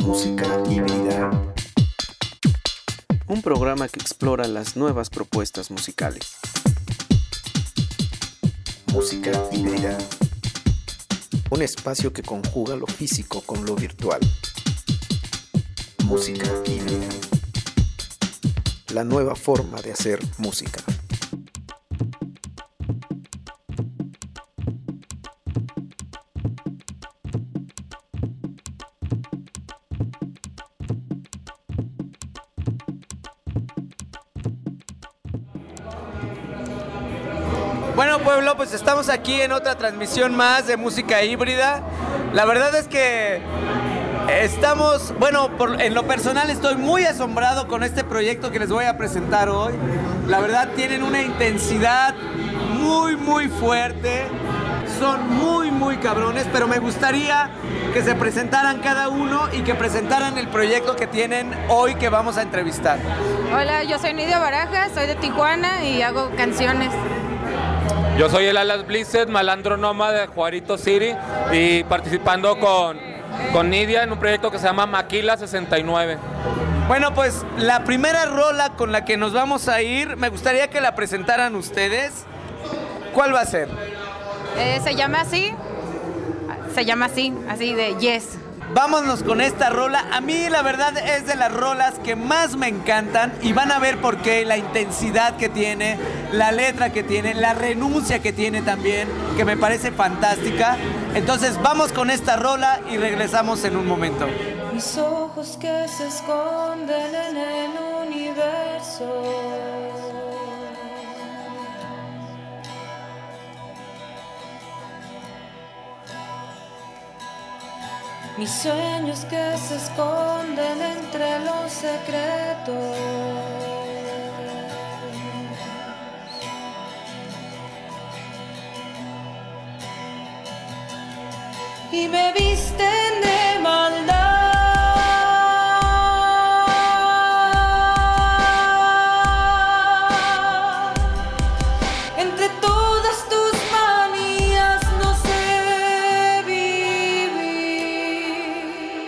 Música híbrida. Un programa que explora las nuevas propuestas musicales. Música híbrida. Un espacio que conjuga lo físico con lo virtual. Música híbrida. La nueva forma de hacer música. Bueno, pueblo, pues estamos aquí en otra transmisión más de música híbrida. La verdad es que estamos, en lo personal estoy muy asombrado con este proyecto que les voy a presentar hoy. La verdad tienen una intensidad muy fuerte, son muy cabrones, pero me gustaría que se presentaran cada uno y que presentaran el proyecto que tienen hoy que vamos a entrevistar. Hola, yo soy Nidia Barajas, soy de Tijuana y hago canciones. Yo soy el Alas Blizzard, malandro nómada de Juarito City y participando con Nidia en un proyecto que se llama Maquila 69. Bueno, pues la primera rola con la que nos vamos a ir, me gustaría que la presentaran ustedes. ¿Cuál va a ser? Se llama así, así de Yes. Vámonos con esta rola. A mí la verdad es de las rolas que más me encantan y van a ver por qué, la intensidad que tiene, la letra que tiene, la renuncia que tiene también, que me parece fantástica. Entonces vamos con esta rola y regresamos en un momento. Mis ojos que se esconden en el universo. Mis sueños que se esconden entre los secretos. Y me visten de maldad. Entre todas tus manías no sé vivir.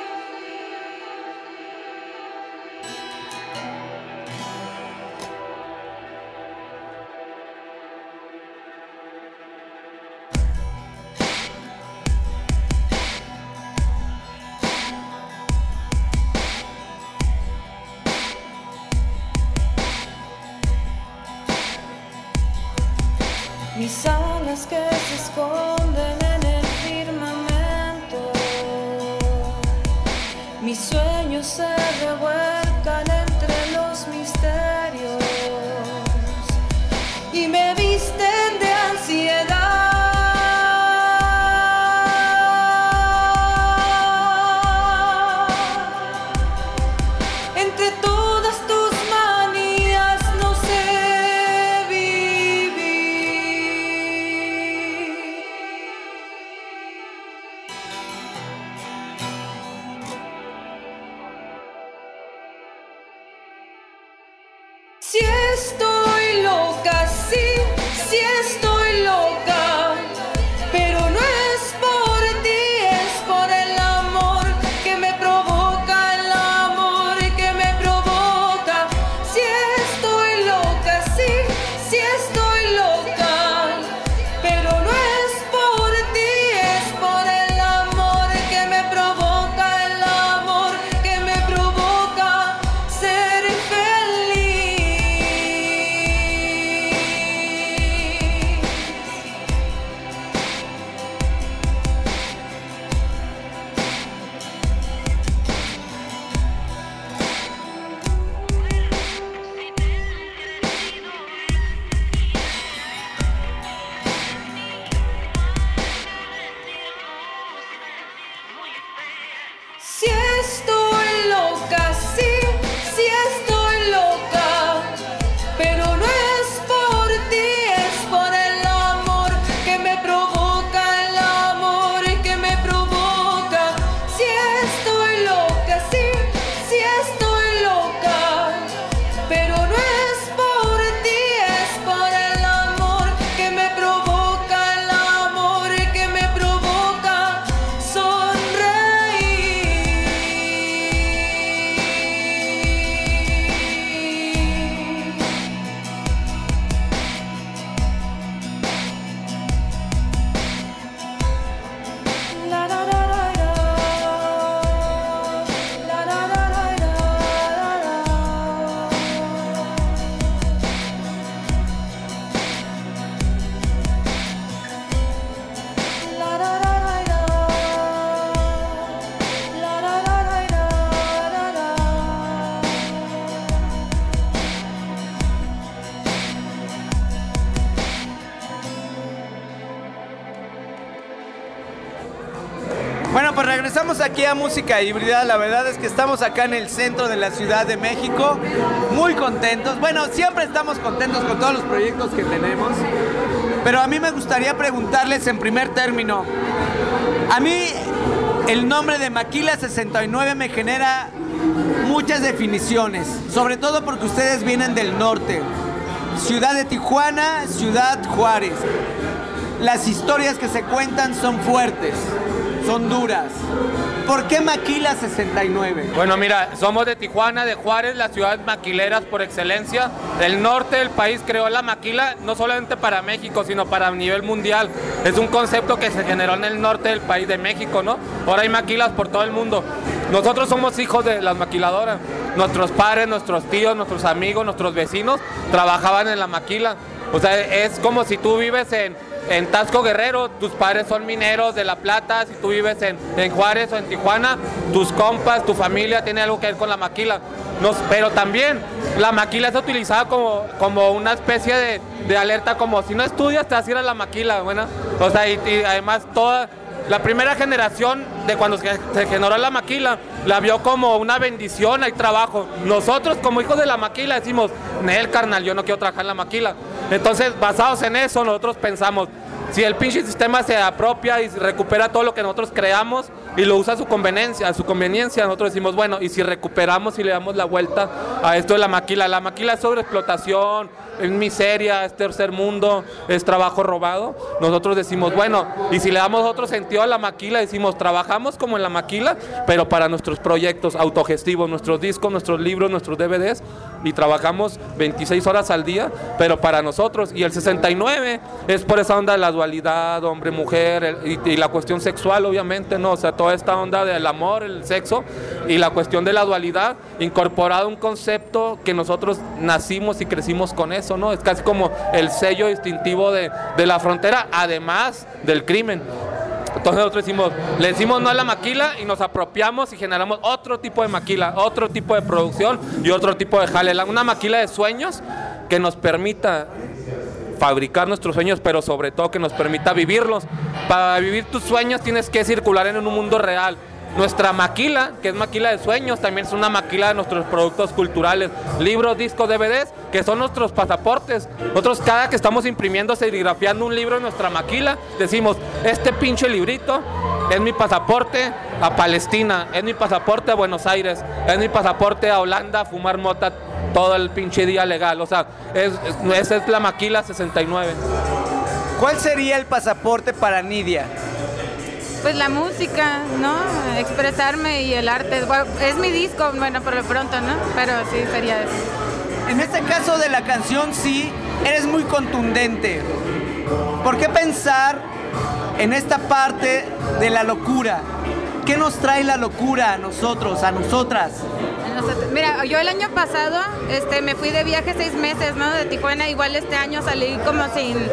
Mis alas que se esconden en el firmamento. Mis sueños se revuelcan entre los misterios y me visten de ansiedad. Entre todas tus manías no sé vivir. Bueno, pues regresamos aquí a Música Híbrida. La verdad es que estamos acá en el centro de la Ciudad de México, muy contentos. Bueno, siempre estamos contentos con todos los proyectos que tenemos, pero a mí me gustaría preguntarles en primer término. A mí el nombre de Maquila 69 me genera muchas definiciones, sobre todo porque ustedes vienen del norte. Ciudad de Tijuana, Ciudad Juárez. Las historias que se cuentan son fuertes, son duras. ¿Por qué Maquila 69? Bueno, mira, somos de Tijuana, de Juárez, las ciudades maquileras por excelencia. El norte del país creó la maquila no solamente para México, sino para nivel mundial. Es un concepto que se generó en el norte del país de México, ¿no? Ahora hay maquilas por todo el mundo. Nosotros somos hijos de las maquiladoras. Nuestros padres, nuestros tíos, nuestros amigos, nuestros vecinos trabajaban en la maquila. O sea, es como si tú vives en Tasco Guerrero, tus padres son mineros de La Plata. Si tú vives en Juárez o en Tijuana, tus compas, tu familia tiene algo que ver con la maquila. Pero también la maquila es utilizada como una especie de alerta, como si no estudias te vas a ir a la maquila, bueno. O sea, y además toda la primera generación de cuando se generó la maquila la vio como una bendición, hay trabajo. Nosotros como hijos de la maquila decimos, Nel, carnal, yo no quiero trabajar en la maquila. Entonces, basados en eso, nosotros pensamos, si el pinche sistema se apropia y recupera todo lo que nosotros creamos y lo usa a su conveniencia, nosotros decimos, bueno, y si recuperamos y le damos la vuelta a esto de la maquila es sobreexplotación, es miseria, es tercer mundo, es trabajo robado, nosotros decimos, bueno, y si le damos otro sentido a la maquila, decimos, trabajamos como en la maquila, pero para nuestros proyectos autogestivos, nuestros discos, nuestros libros, nuestros DVDs, y trabajamos 26 horas al día, pero para nosotros. Y el 69 es por esa onda de la dualidad, hombre-mujer, y la cuestión sexual, obviamente, ¿no? O sea, toda esta onda del amor, el sexo, y la cuestión de la dualidad, incorporado a un concepto que nosotros nacimos y crecimos con eso, ¿no? Es casi como el sello distintivo de la frontera, además del crimen. Entonces nosotros le decimos no a la maquila y nos apropiamos y generamos otro tipo de maquila, otro tipo de producción y otro tipo de jale. Una maquila de sueños que nos permita fabricar nuestros sueños, pero sobre todo que nos permita vivirlos. Para vivir tus sueños tienes que circular en un mundo real. Nuestra maquila, que es maquila de sueños, también es una maquila de nuestros productos culturales, libros, discos, DVDs, que son nuestros pasaportes. Nosotros cada que estamos imprimiendo, serigrafiando un libro en nuestra maquila, decimos, este pinche librito es mi pasaporte a Palestina, es mi pasaporte a Buenos Aires, es mi pasaporte a Holanda a fumar mota todo el pinche día legal. O sea, esa es la maquila 69. ¿Cuál sería el pasaporte para Nidia? Pues la música, ¿no? Expresarme y el arte. Bueno, es mi disco, bueno, por lo pronto, ¿no? Pero sí, sería eso. En este caso de la canción, sí, eres muy contundente. ¿Por qué pensar en esta parte de la locura? ¿Qué nos trae la locura a nosotros, a nosotras? Mira, yo el año pasado me fui de viaje 6 meses, ¿no? De Tijuana. Igual este año salí como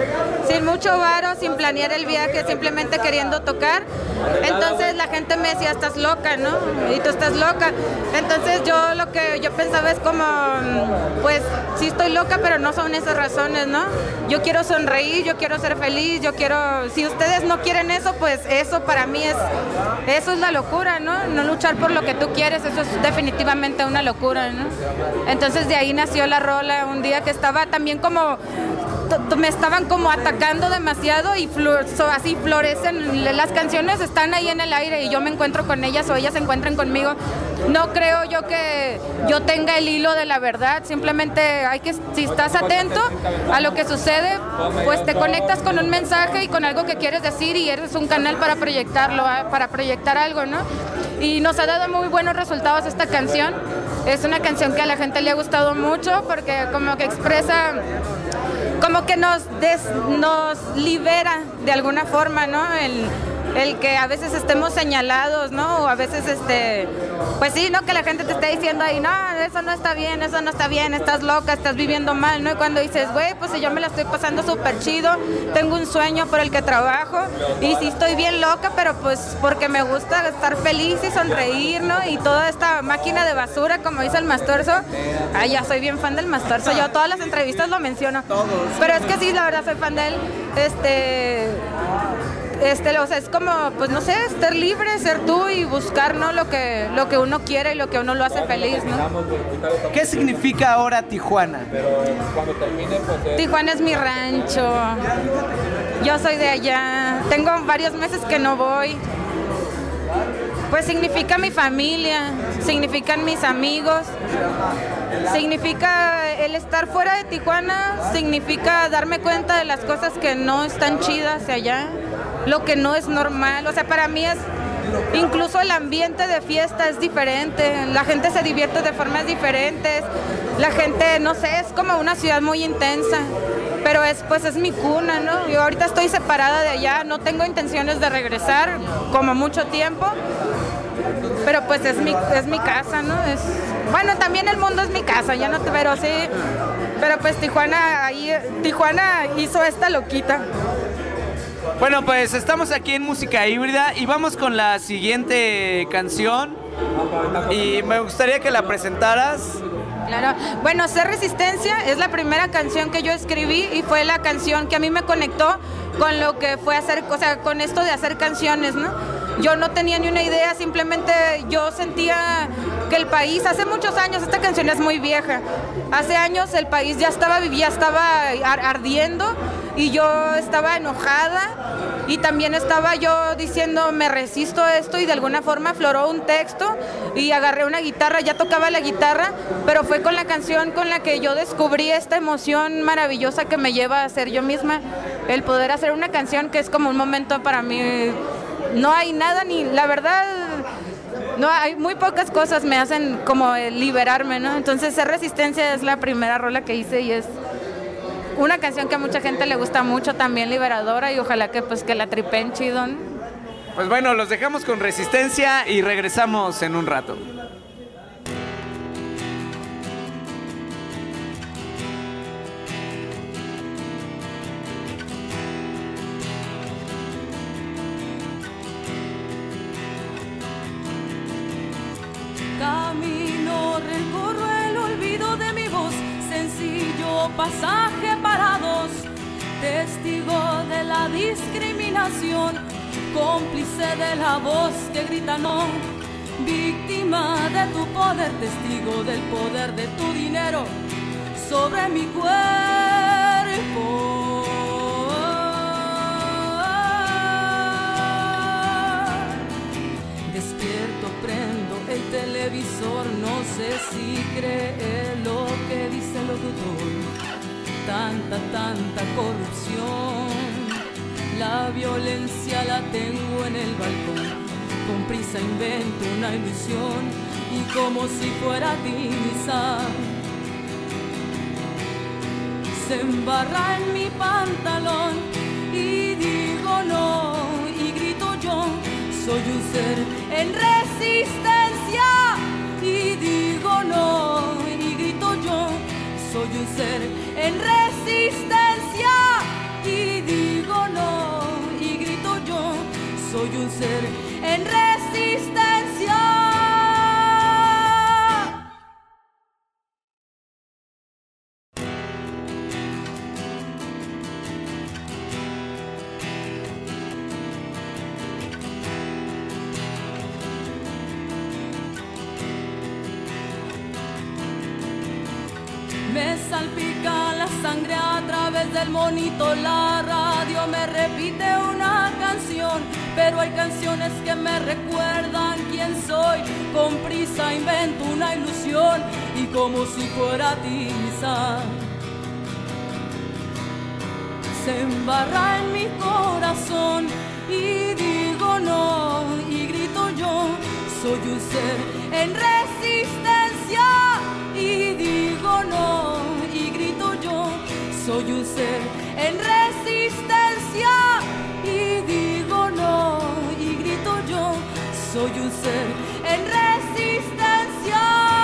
sin mucho varo, sin planear el viaje, simplemente queriendo tocar. Entonces la gente me decía, estás loca, ¿no? Y tú estás loca. Entonces lo que yo pensaba es como, pues sí estoy loca, pero no son esas razones, ¿no? Yo quiero sonreír, yo quiero ser feliz, si ustedes no quieren eso, pues eso para mí eso es la locura, ¿no? No luchar por lo que tú quieres, eso es definitivamente una locura, ¿no? Entonces de ahí nació la rola, un día que estaba también como me estaban como atacando demasiado y así florecen, las canciones están ahí en el aire y yo me encuentro con ellas o ellas se encuentran conmigo. No creo yo que yo tenga el hilo de la verdad, simplemente si estás atento a lo que sucede, pues te conectas con un mensaje y con algo que quieres decir y eres un canal para proyectarlo, para proyectar algo, ¿no? Y nos ha dado muy buenos resultados esta canción. Es una canción que a la gente le ha gustado mucho porque como que expresa, como que nos libera de alguna forma, ¿no? El que a veces estemos señalados, ¿no? O a veces, pues sí, ¿no? Que la gente te esté diciendo ahí, no, eso no está bien, estás loca, estás viviendo mal, ¿no? Y cuando dices, güey, pues si yo me la estoy pasando súper chido, tengo un sueño por el que trabajo, y sí estoy bien loca, pero pues porque me gusta estar feliz y sonreír, ¿no? Y toda esta máquina de basura, como dice el Mastorzo, ya soy bien fan del Mastorzo, yo todas las entrevistas lo menciono. Pero es que sí, la verdad soy fan de él. o sea, es como, pues no sé, estar libre, ser tú y buscar, ¿no? Lo que uno quiere y lo que uno lo hace feliz, ¿no? ¿Qué significa ahora Tijuana? Tijuana es mi rancho. Yo soy de allá. Tengo varios meses que no voy. Pues significa mi familia, significan mis amigos, significa el estar fuera de Tijuana, significa darme cuenta de las cosas que no están chidas allá, lo que no es normal. O sea, para mí es, incluso el ambiente de fiesta es diferente, la gente se divierte de formas diferentes, la gente, no sé, es como una ciudad muy intensa. Pero pues es mi cuna, ¿no? Yo ahorita estoy separada de allá, no tengo intenciones de regresar como mucho tiempo, pero pues es mi casa, ¿no? Bueno, también el mundo es mi casa, ya no te, pero sí, pero pues Tijuana hizo esta loquita. Bueno, pues estamos aquí en Música Híbrida y vamos con la siguiente canción y me gustaría que la presentaras. Claro. Bueno, Ser Resistencia es la primera canción que yo escribí y fue la canción que a mí me conectó con lo que fue hacer, o sea, con esto de hacer canciones, ¿no? Yo no tenía ni una idea, simplemente yo sentía que el país, hace muchos años, esta canción es muy vieja, hace años el país ya estaba ardiendo y yo estaba enojada y también estaba yo diciendo me resisto a esto y de alguna forma afloró un texto y agarré una guitarra, ya tocaba la guitarra, pero fue con la canción con la que yo descubrí esta emoción maravillosa que me lleva a ser yo misma, el poder hacer una canción que es como un momento para mí. No hay nada, ni la verdad, no hay muy pocas cosas me hacen como liberarme, ¿no? Entonces Ser Resistencia es la primera rola que hice y es una canción que a mucha gente le gusta mucho, también liberadora y ojalá que pues que la tripen chido, ¿no? Pues bueno, los dejamos con Resistencia y regresamos en un rato. Camino, recorro el olvido de mi voz, sencillo pasaje parados, testigo de la discriminación, cómplice de la voz que grita no, víctima de tu poder, testigo del poder de tu dinero sobre mi cuerpo. Despierto, prendo el televisor, no sé si cree lo que dice el locutor. Tanta corrupción, la violencia la tengo en el balcón. Con prisa invento una ilusión y como si fuera tiza se embarra en mi pantalón y digo no y grito yo. Soy un ser en resistencia y digo no y grito yo. Soy un ser en resistencia y digo no y grito yo. Soy un ser en resistencia. Me salpica la sangre a través del monitor, la radio me repite una canción, pero hay canciones que me recuerdan quién soy. Con prisa invento una ilusión y como si fuera tiza se embarra en mi corazón y digo no y grito yo. Soy un ser en resistencia y digo no y grito yo. Soy un ser en resistencia y digo no y grito yo. Soy un ser en resistencia.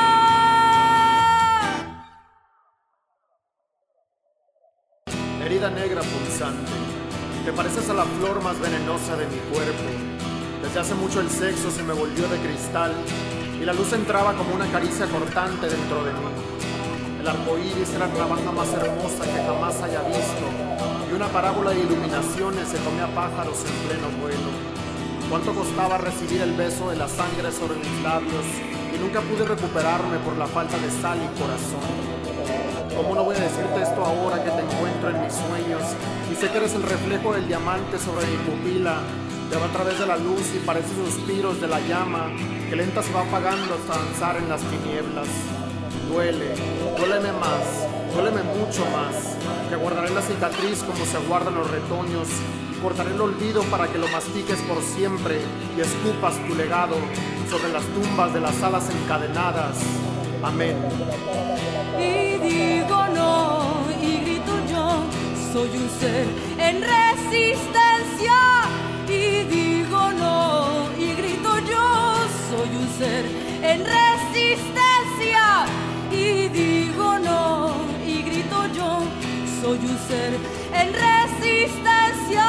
Herida negra punzante, te pareces a la flor más venenosa de mi cuerpo. Desde hace mucho el sexo se me volvió de cristal y la luz entraba como una caricia cortante dentro de mí. El arco iris era la banda más hermosa que jamás haya visto y una parábola de iluminaciones se comía pájaros en pleno vuelo. ¿Cuánto costaba recibir el beso de la sangre sobre mis labios? Y nunca pude recuperarme por la falta de sal y corazón. ¿Cómo no voy a decirte esto ahora que te encuentro en mis sueños? Y sé que eres el reflejo del diamante sobre mi pupila, que va a través de la luz y parece suspiros de la llama, que lenta se va apagando hasta danzar en las tinieblas. Duéleme más, duéleme mucho más, que guardaré la cicatriz como se guardan los retoños, y cortaré el olvido para que lo mastiques por siempre y escupas tu legado sobre las tumbas de las alas encadenadas. Amén. Y digo no, y grito yo, soy un ser en resistencia. Y digo no, y grito yo, soy un ser en resistencia. Y digo no, y grito yo, soy un ser en resistencia.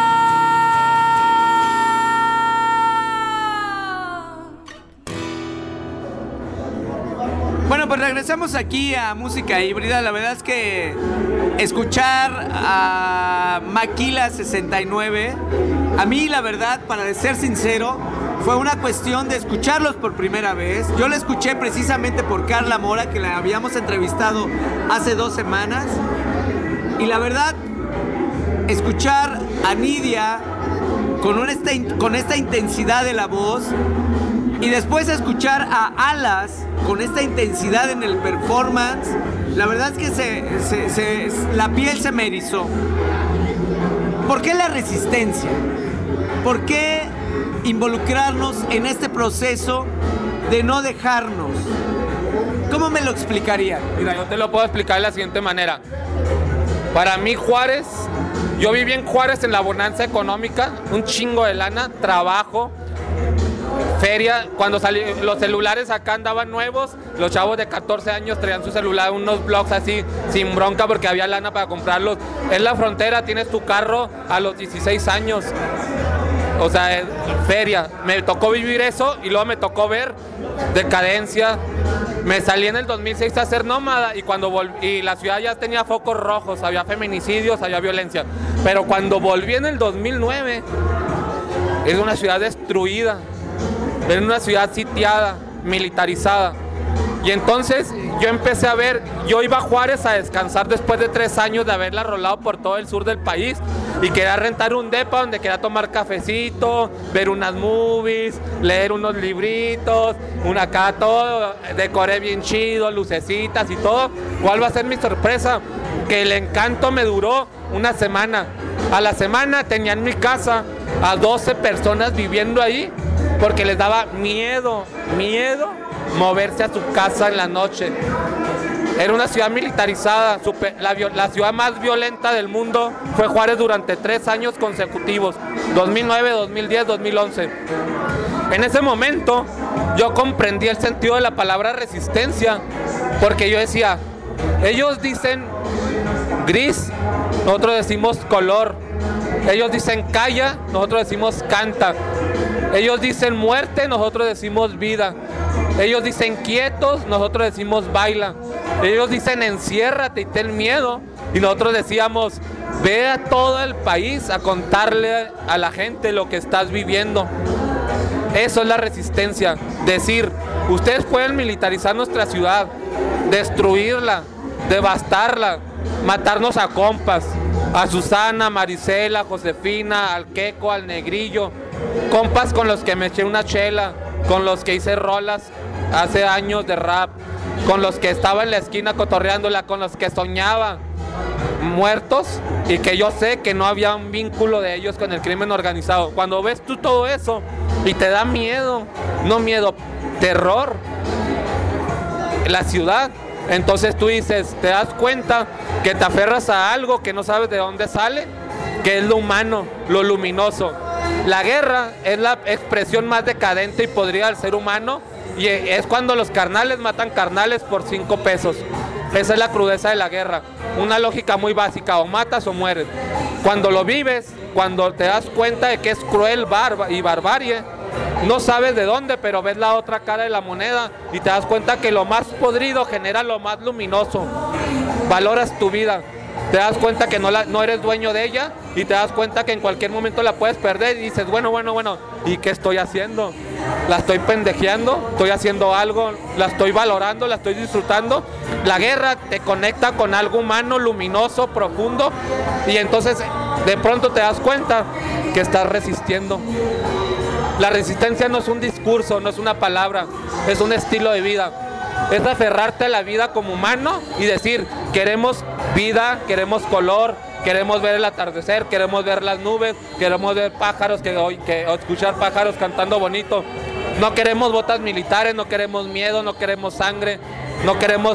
Bueno, pues regresamos aquí a Música Híbrida. La verdad es que escuchar a Maquila 69, a mí la verdad, para ser sincero, fue una cuestión de escucharlos por primera vez. Yo la escuché precisamente por Carla Mora, que la habíamos entrevistado hace 2 semanas. Y la verdad, escuchar a Nidia con esta intensidad de la voz, y después escuchar a Alas con esta intensidad en el performance, la verdad es que la piel se me erizó. ¿Por qué la resistencia? ¿Por qué involucrarnos en este proceso de no dejarnos? ¿Cómo me lo explicaría? Mira, yo te lo puedo explicar de la siguiente manera. Para mí Juárez, yo viví en Juárez en la bonanza económica, un chingo de lana, trabajo, feria. Cuando los celulares acá andaban nuevos, los chavos de 14 años traían su celular, unos blogs así, sin bronca, porque había lana para comprarlos. Es la frontera, tienes tu carro a los 16 años. O sea, feria. Me tocó vivir eso y luego me tocó ver decadencia. Me salí en el 2006 a ser nómada y cuando y la ciudad ya tenía focos rojos, había feminicidios, había violencia. Pero cuando volví en el 2009, es una ciudad destruida. Es una ciudad sitiada, militarizada. Y entonces yo empecé a ver, yo iba a Juárez a descansar después de 3 años de haberla rolado por todo el sur del país y quería rentar un depa donde quería tomar cafecito, ver unas movies, leer unos libritos, acá todo, decoré bien chido, lucecitas y todo. ¿Cuál va a ser mi sorpresa? Que el encanto me duró una semana. A la semana tenía en mi casa a 12 personas viviendo ahí porque les daba miedo moverse a su casa en la noche. Era una ciudad militarizada, la ciudad más violenta del mundo fue Juárez durante 3 años consecutivos, 2009, 2010, 2011. En ese momento yo comprendí el sentido de la palabra resistencia, porque yo decía, ellos dicen gris, nosotros decimos color. Ellos dicen calla, nosotros decimos canta. Ellos dicen muerte, nosotros decimos vida. Ellos dicen quietos, nosotros decimos baila. Ellos dicen enciérrate y ten miedo, y nosotros decíamos ve a todo el país a contarle a la gente lo que estás viviendo. Eso es la resistencia. Decir, ustedes pueden militarizar nuestra ciudad, destruirla, devastarla, matarnos a compas, a Susana, Marisela, Josefina, al Queco, al Negrillo, compas con los que me eché una chela, con los que hice rolas hace años de rap, con los que estaba en la esquina cotorreándola, con los que soñaba muertos y que yo sé que no había un vínculo de ellos con el crimen organizado. Cuando ves tú todo eso y te da miedo, no miedo, terror, la ciudad, entonces tú dices, te das cuenta que te aferras a algo que no sabes de dónde sale, que es lo humano, lo luminoso. La guerra es la expresión más decadente y podrida del ser humano, y es cuando los carnales matan carnales por 5 pesos. Esa es la crudeza de la guerra, una lógica muy básica, o matas o mueres. Cuando lo vives, cuando te das cuenta de que es cruel y barbarie, no sabes de dónde, pero ves la otra cara de la moneda y te das cuenta que lo más podrido genera lo más luminoso. Valoras tu vida. te das cuenta que no eres dueño de ella y te das cuenta que en cualquier momento la puedes perder y dices, bueno, ¿y qué estoy haciendo? ¿La estoy pendejeando? ¿Estoy haciendo algo? ¿La estoy valorando? ¿La estoy disfrutando? La guerra te conecta con algo humano, luminoso, profundo, y entonces de pronto te das cuenta que estás resistiendo. La resistencia no es un discurso, no es una palabra, es un estilo de vida. Es aferrarte a la vida como humano y decir, queremos vida, queremos color, queremos ver el atardecer, queremos ver las nubes, queremos ver pájaros, o escuchar pájaros cantando bonito. No queremos botas militares, no queremos miedo, no queremos sangre, no queremos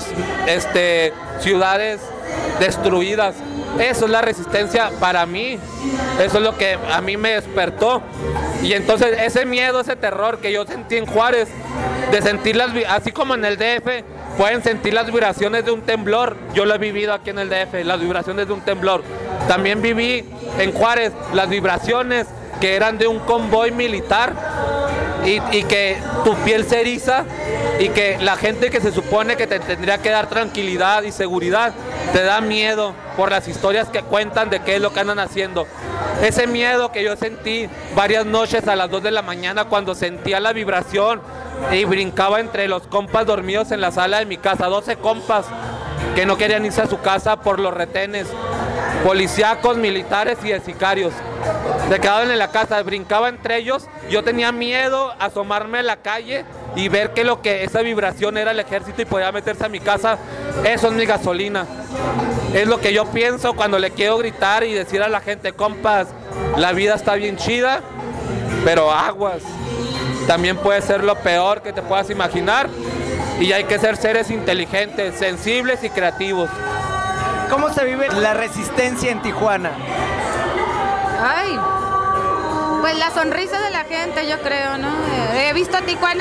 ciudades destruidas. Eso es la resistencia para mí, eso es lo que a mí me despertó. Y entonces ese miedo, ese terror que yo sentí en Juárez, de sentir así como en el DF, pueden sentir las vibraciones de un temblor. Yo lo he vivido aquí en el DF, las vibraciones de un temblor. También viví en Juárez las vibraciones que eran de un convoy militar y que tu piel se eriza y que la gente que se supone que te tendría que dar tranquilidad y seguridad, te da miedo por las historias que cuentan de qué es lo que andan haciendo. Ese miedo que yo sentí varias noches a las 2 de la mañana cuando sentía la vibración y brincaba entre los compas dormidos en la sala de mi casa, 12 compas que no querían irse a su casa por los retenes, policíacos, militares y de sicarios. Se quedaban en la casa, brincaba entre ellos. Yo tenía miedo a asomarme a la calle y ver que esa vibración era el ejército y podía meterse a mi casa. Eso es mi gasolina. Es lo que yo pienso cuando le quiero gritar y decir a la gente, compas, la vida está bien chida, pero aguas. También puede ser lo peor que te puedas imaginar y hay que ser seres inteligentes, sensibles y creativos. ¿Cómo se vive la resistencia en Tijuana? Ay, pues la sonrisa de la gente, yo creo, ¿no? He visto a Tijuana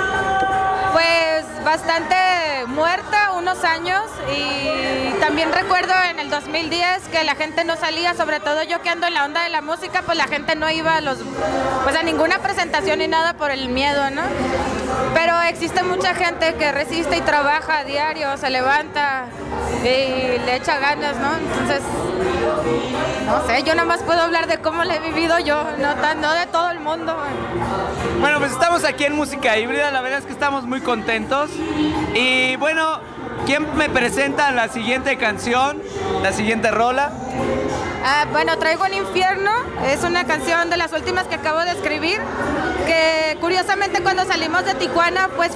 pues bastante muerta unos años y también recuerdo en el 2010 que la gente no salía, sobre todo yo que ando en la onda de la música, pues la gente no iba a ninguna presentación ni nada por el miedo, ¿no? Pero existe mucha gente que resiste y trabaja a diario, se levanta y le echa ganas, ¿no? Entonces, no sé, yo nada más puedo hablar de cómo lo he vivido yo, no de todo el mundo. Bueno, pues estamos aquí en Música Híbrida, la verdad es que estamos muy contentos. Y bueno, ¿quién me presenta la siguiente canción, la siguiente rola? Bueno, traigo Un Infierno, es una canción de las últimas que acabo de escribir, que curiosamente cuando salimos de Tijuana, pues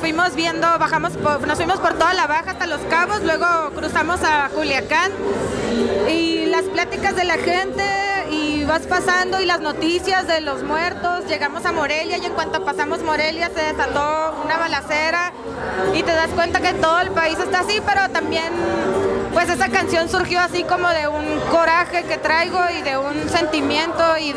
nos fuimos por toda la Baja hasta Los Cabos, luego cruzamos a Culiacán y las pláticas de la gente y vas pasando y las noticias de los muertos, llegamos a Morelia y en cuanto pasamos Morelia se desató una balacera y te das cuenta que todo el país está así, pero también pues esa canción surgió así como de un coraje que traigo y de un sentimiento y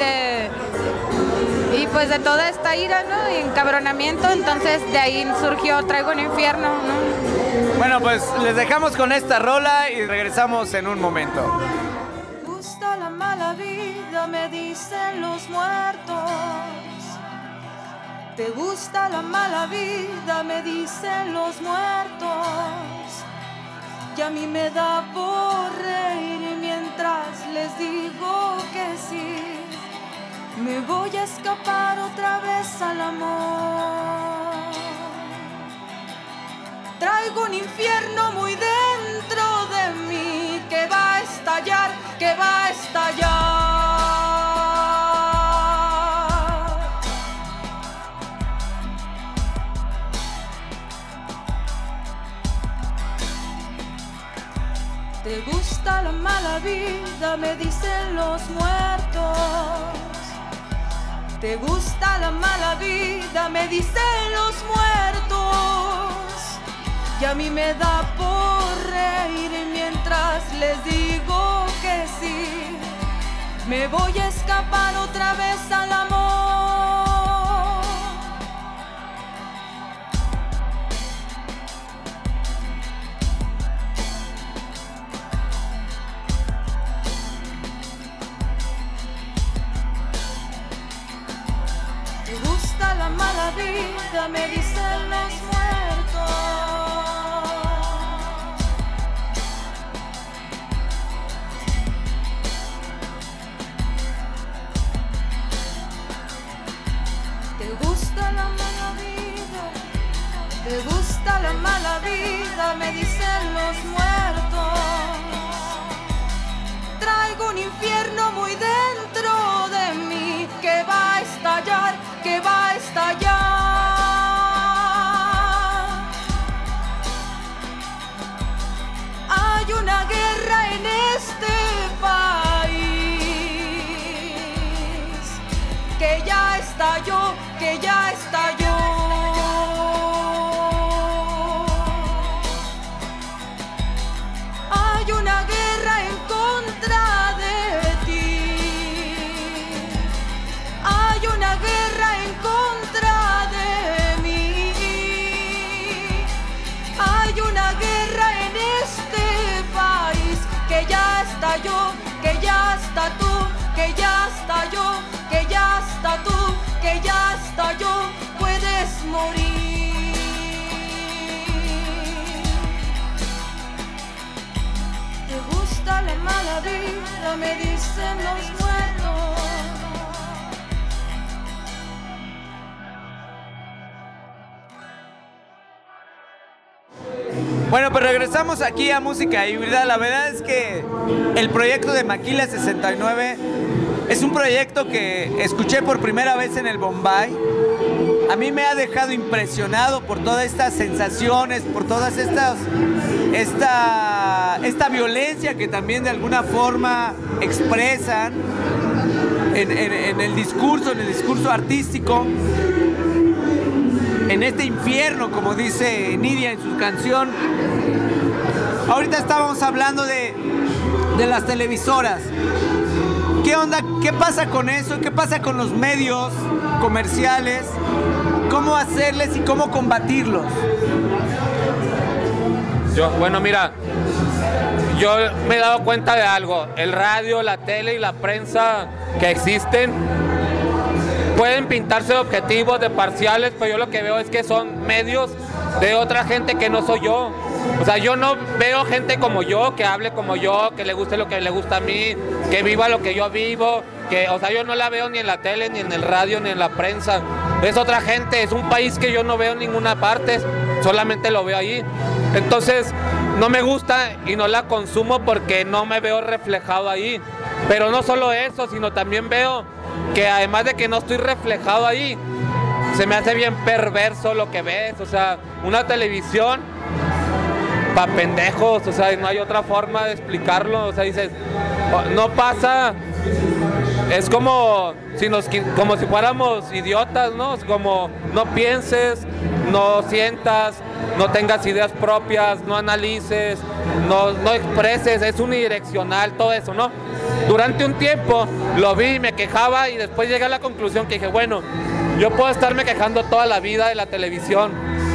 pues de toda esta ira, ¿no? Y encabronamiento, entonces de ahí surgió Traigo un Infierno, ¿no? Bueno, pues les dejamos con esta rola y regresamos en un momento. ¿Te gusta la mala vida? Me dicen los muertos. ¿Te gusta la mala vida? Me dicen los muertos. Y a mí me da por reír mientras les digo que sí. Me voy a escapar otra vez al amor. Traigo un infierno muy dentro de mí que va a estallar, que va a estallar. ¿Te gusta la mala vida? Me dicen los muertos. ¿Te gusta la mala vida? Me dicen los muertos. Y a mí me da por reír mientras les digo que sí. Me voy a escapar otra vez al amor. ¿Te gusta la mala vida? Me dicen los muertos. Te gusta la mala vida, me dicen los muertos. Traigo un infierno muy dentro de mí que va a estallar, que va a estallar. Hay una guerra en este país que ya estalló, que ya estalló. Hay una guerra en contra de ti. Hay una guerra en contra de mí. Hay una guerra en este país que ya estalló, que ya está tú, que ya estalló, que ya está tú, que ya estalló. Puedes morir. Te gusta la mala vida, me dicen los muertos. Bueno, pues regresamos aquí a Música Híbrida. La verdad es que el proyecto de Maquila 69 es un proyecto que escuché por primera vez en el Bombay. A mí me ha dejado impresionado por todas estas sensaciones, por todas esta violencia que también de alguna forma expresan en el discurso artístico, en este infierno, como dice Nidia en su canción. Ahorita estábamos hablando de las televisoras. ¿Qué onda? ¿Qué pasa con eso? ¿Qué pasa con los medios comerciales? ¿Cómo hacerles y cómo combatirlos? Bueno, mira, yo me he dado cuenta de algo. El radio, la tele y la prensa que existen pueden pintarse de objetivos, de parciales, pero yo lo que veo es que son medios de otra gente que no soy yo. O sea, yo no veo gente como yo, que hable como yo, que le guste lo que le gusta a mí, que viva lo que yo vivo, o sea, yo no la veo ni en la tele, ni en el radio, ni en la prensa. Es otra gente, es un país que yo no veo en ninguna parte, solamente lo veo ahí. Entonces, no me gusta y no la consumo porque no me veo reflejado ahí. Pero no solo eso, sino también veo que además de que no estoy reflejado ahí, se me hace bien perverso lo que ves. O sea, una televisión pa' pendejos, o sea, no hay otra forma de explicarlo. O sea, dices, no pasa, es como si fuéramos idiotas, ¿no? Es como no pienses, no sientas, no tengas ideas propias, no analices, no expreses, es unidireccional, todo eso, ¿no? Durante un tiempo lo vi y me quejaba y después llegué a la conclusión que dije, bueno, yo puedo estarme quejando toda la vida de la televisión,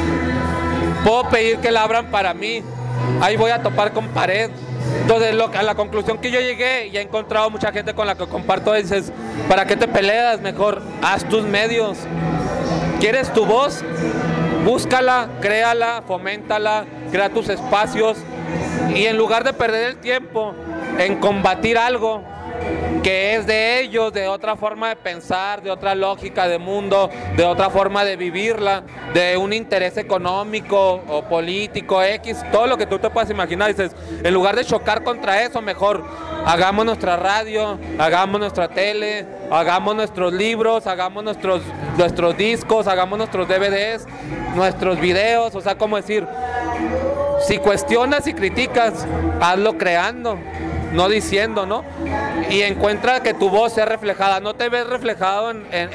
puedo pedir que la abran para mí, ahí voy a topar con pared. Entonces a la conclusión que yo llegué, y he encontrado mucha gente con la que comparto, dices, ¿para qué te peleas? Mejor haz tus medios. ¿Quieres tu voz? Búscala, créala, foméntala, crea tus espacios, y en lugar de perder el tiempo en combatir algo que es de ellos, de otra forma de pensar, de otra lógica de mundo, de otra forma de vivirla, de un interés económico o político, X, todo lo que tú te puedas imaginar, dices, en lugar de chocar contra eso, mejor hagamos nuestra radio, hagamos nuestra tele, hagamos nuestros libros, hagamos nuestros discos, hagamos nuestros DVDs, nuestros videos. O sea, como decir, si cuestionas y criticas, hazlo creando, no diciendo, ¿no? Y encuentra que tu voz sea reflejada. No te ves reflejado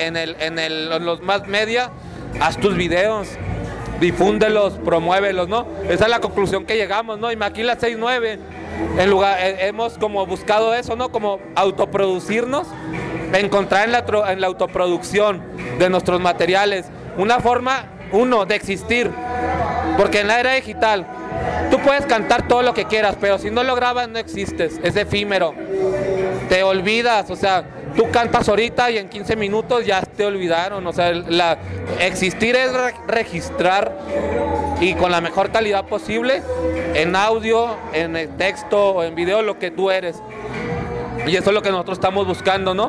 en los más media, haz tus videos, difúndelos, promuévelos, ¿no? Esa es la conclusión que llegamos, ¿no? Y Maquila 69, hemos como buscado eso, ¿no? Como autoproducirnos, encontrar en la autoproducción de nuestros materiales una forma, de existir. Porque en la era digital tú puedes cantar todo lo que quieras, pero si no lo grabas no existes, es efímero, te olvidas. O sea, tú cantas ahorita y en 15 minutos ya te olvidaron. O sea, existir es registrar, y con la mejor calidad posible, en audio, en el texto o en video, lo que tú eres. Y eso es lo que nosotros estamos buscando, ¿no?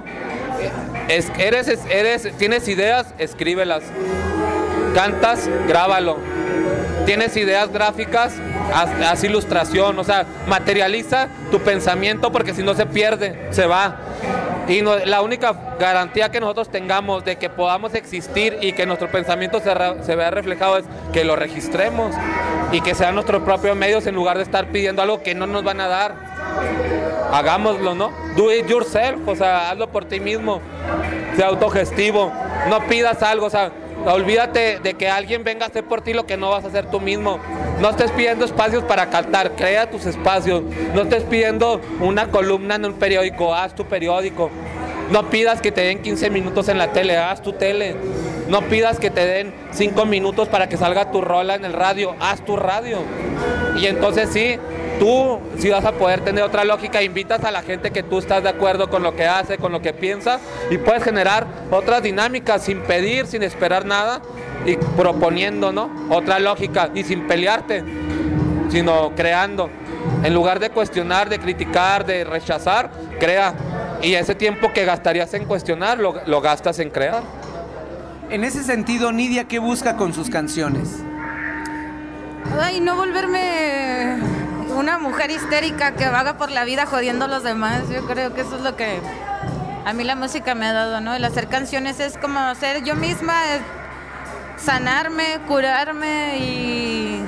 Tienes ideas, escríbelas. Cantas, grábalo. tienes ideas gráficas, haz ilustración, o sea, materializa tu pensamiento porque si no se pierde, se va. Y la única garantía que nosotros tengamos de que podamos existir y que nuestro pensamiento se vea reflejado es que lo registremos y que sean nuestros propios medios en lugar de estar pidiendo algo que no nos van a dar. Hagámoslo, ¿no? Do it yourself, o sea, hazlo por ti mismo, sea autogestivo, no pidas algo, o sea, olvídate de que alguien venga a hacer por ti lo que no vas a hacer tú mismo. No estés pidiendo espacios para cantar, crea tus espacios. No estés pidiendo una columna en un periódico, haz tu periódico. No pidas que te den 15 minutos en la tele, haz tu tele. No pidas que te den 5 minutos para que salga tu rola en el radio, haz tu radio. Y entonces sí, tú sí vas a poder tener otra lógica, invitas a la gente que tú estás de acuerdo con lo que hace, con lo que piensa, y puedes generar otras dinámicas sin pedir, sin esperar nada, y proponiendo, ¿no? Otra lógica, y sin pelearte, sino creando. En lugar de cuestionar, de criticar, de rechazar, crea. Y ese tiempo que gastarías en cuestionar, lo gastas en crear. En ese sentido, Nidia, ¿qué busca con sus canciones? Ay, no volverme una mujer histérica que vaga por la vida jodiendo a los demás. Yo creo que eso es lo que a mí la música me ha dado, ¿no? El hacer canciones es como ser yo misma, sanarme, curarme y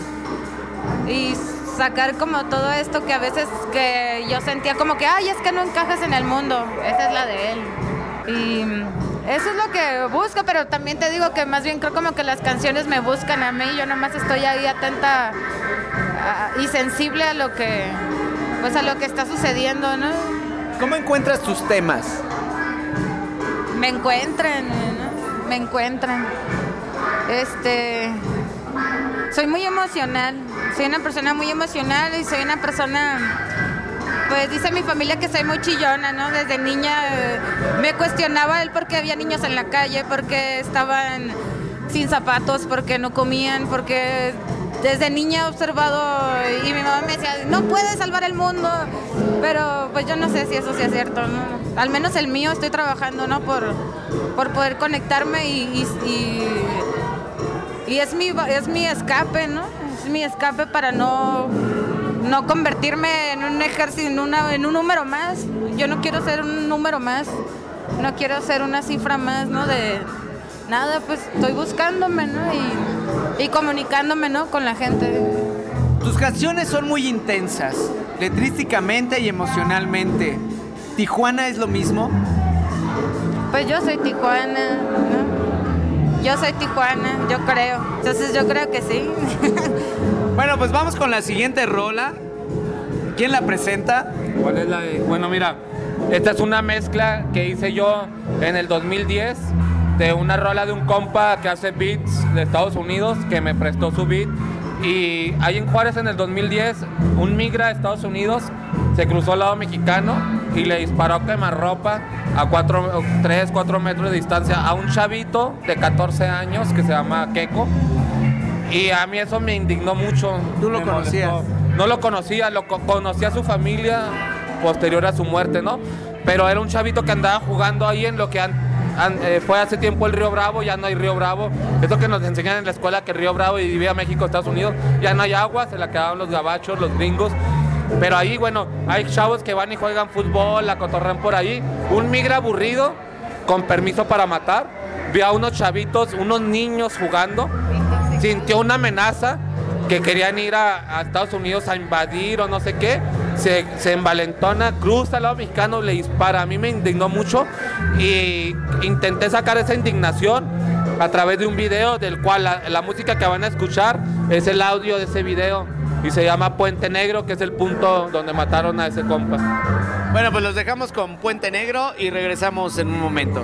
sacar como todo esto que a veces que yo sentía como que, ay, es que no encajas en el mundo. Esa es la de él. Y eso es lo que busco, pero también te digo que más bien creo como que las canciones me buscan a mí. Yo nomás estoy ahí atenta y sensible a lo que, pues a lo que está sucediendo, ¿no? ¿Cómo encuentras tus temas? Me encuentran, ¿no? Me encuentran. Soy muy emocional. Soy una persona muy emocional y soy una persona, pues dice mi familia que soy muy chillona, ¿no? Desde niña me cuestionaba el por qué había niños en la calle, por qué estaban sin zapatos, por qué no comían, porque desde niña he observado y mi mamá me decía, no puedes salvar el mundo, pero pues yo no sé si eso sea cierto, ¿no? Al menos el mío estoy trabajando, ¿no? Por poder conectarme y es mi escape, ¿no? Es mi escape para no convertirme en un ejército, en un número más. Yo no quiero ser un número más, no quiero ser una cifra más, ¿no? De nada, pues estoy buscándome, ¿no? Y comunicándome, ¿no? Con la gente. Tus canciones son muy intensas, letrísticamente y emocionalmente. ¿Tijuana es lo mismo? Pues yo soy Tijuana, ¿no? Yo soy Tijuana, yo creo. Entonces yo creo que sí. Bueno, pues vamos con la siguiente rola. ¿Quién la presenta? ¿Cuál es la de? Bueno, mira, esta es una mezcla que hice yo en el 2010 de una rola de un compa que hace beats de Estados Unidos que me prestó su beat. Y ahí en Juárez en el 2010, un migra de Estados Unidos se cruzó al lado mexicano y le disparó quemarropa a 3, 4 metros de distancia a un chavito de 14 años que se llama Keiko. Y a mí eso me indignó mucho. ¿Tú lo conocías? No lo conocía, conocía a su familia posterior a su muerte, ¿no? Pero era un chavito que andaba jugando ahí en lo que fue hace tiempo el Río Bravo, ya no hay Río Bravo. Esto que nos enseñan en la escuela que Río Bravo divide a México, Estados Unidos, ya no hay agua, se la quedaban los gabachos, los gringos. Pero ahí, bueno, hay chavos que van y juegan fútbol, la cotorrean por ahí. Un migra aburrido, con permiso para matar, vio a unos chavitos, unos niños jugando, sintió una amenaza que querían ir a Estados Unidos a invadir o no sé qué, se envalentona, cruza al lado mexicano, le dispara. A mí me indignó mucho y intenté sacar esa indignación a través de un video del cual la música que van a escuchar es el audio de ese video y se llama Puente Negro, que es el punto donde mataron a ese compa. Bueno, pues los dejamos con Puente Negro y regresamos en un momento.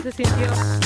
se sintió?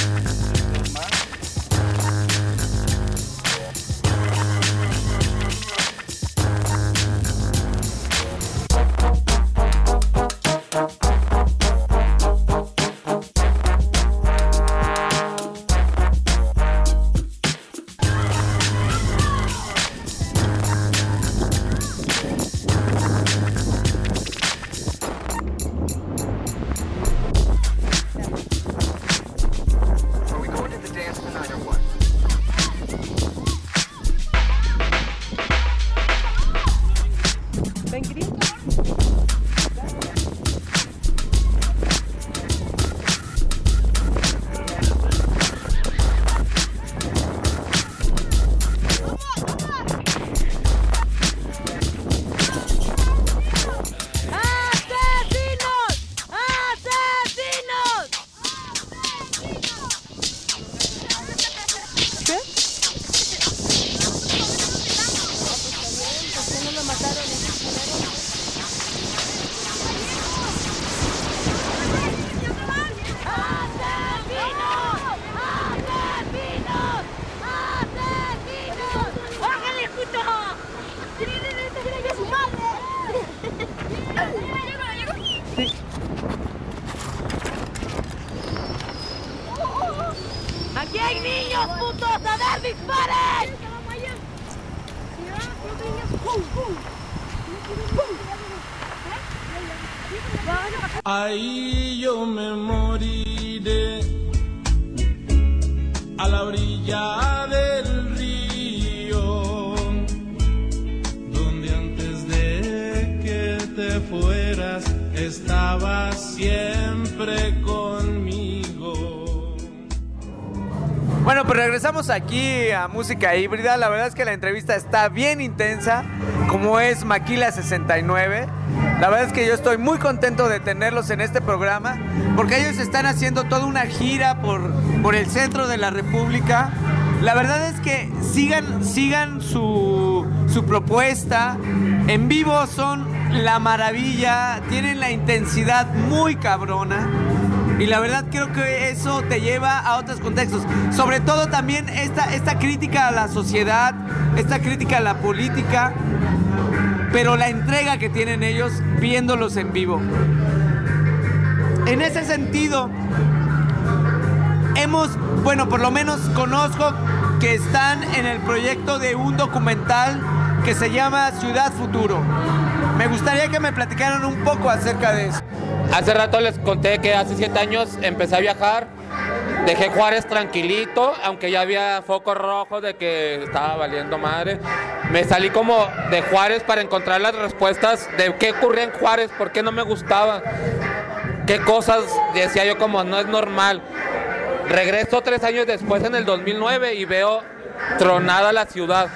¡Aquí hay niños, putos! ¡A ver, disparen! Ahí yo me moriré a la orilla del río, donde antes de que te fueras estabas siempre conmigo. Bueno, pues regresamos aquí a Música Híbrida. La verdad es que la entrevista está bien intensa, como es Maquila 69. La verdad es que yo estoy muy contento de tenerlos en este programa, porque ellos están haciendo toda una gira por el centro de la República. La verdad es que sigan su propuesta. En vivo son la maravilla, tienen la intensidad muy cabrona. Y la verdad creo que eso te lleva a otros contextos. Sobre todo también esta crítica a la sociedad, esta crítica a la política, pero la entrega que tienen ellos viéndolos en vivo. En ese sentido, por lo menos conozco que están en el proyecto de un documental que se llama Ciudad Futuro. Me gustaría que me platicaran un poco acerca de eso. Hace rato les conté que hace 7 años empecé a viajar, dejé Juárez tranquilito, aunque ya había focos rojos de que estaba valiendo madre. Me salí como de Juárez para encontrar las respuestas de qué ocurría en Juárez, por qué no me gustaba, qué cosas decía yo como no es normal. Regreso 3 años después, en el 2009, y veo tronada la ciudad.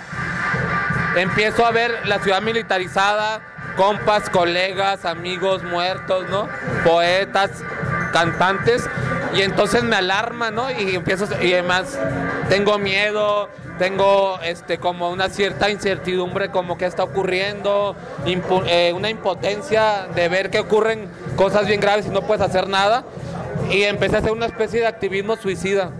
Empiezo a ver la ciudad militarizada, compas, colegas, amigos muertos, ¿no? Poetas, cantantes, y entonces me alarma, ¿no? Y además tengo miedo, tengo como una cierta incertidumbre, como qué está ocurriendo, una impotencia de ver que ocurren cosas bien graves y no puedes hacer nada, y empecé a hacer una especie de activismo suicida.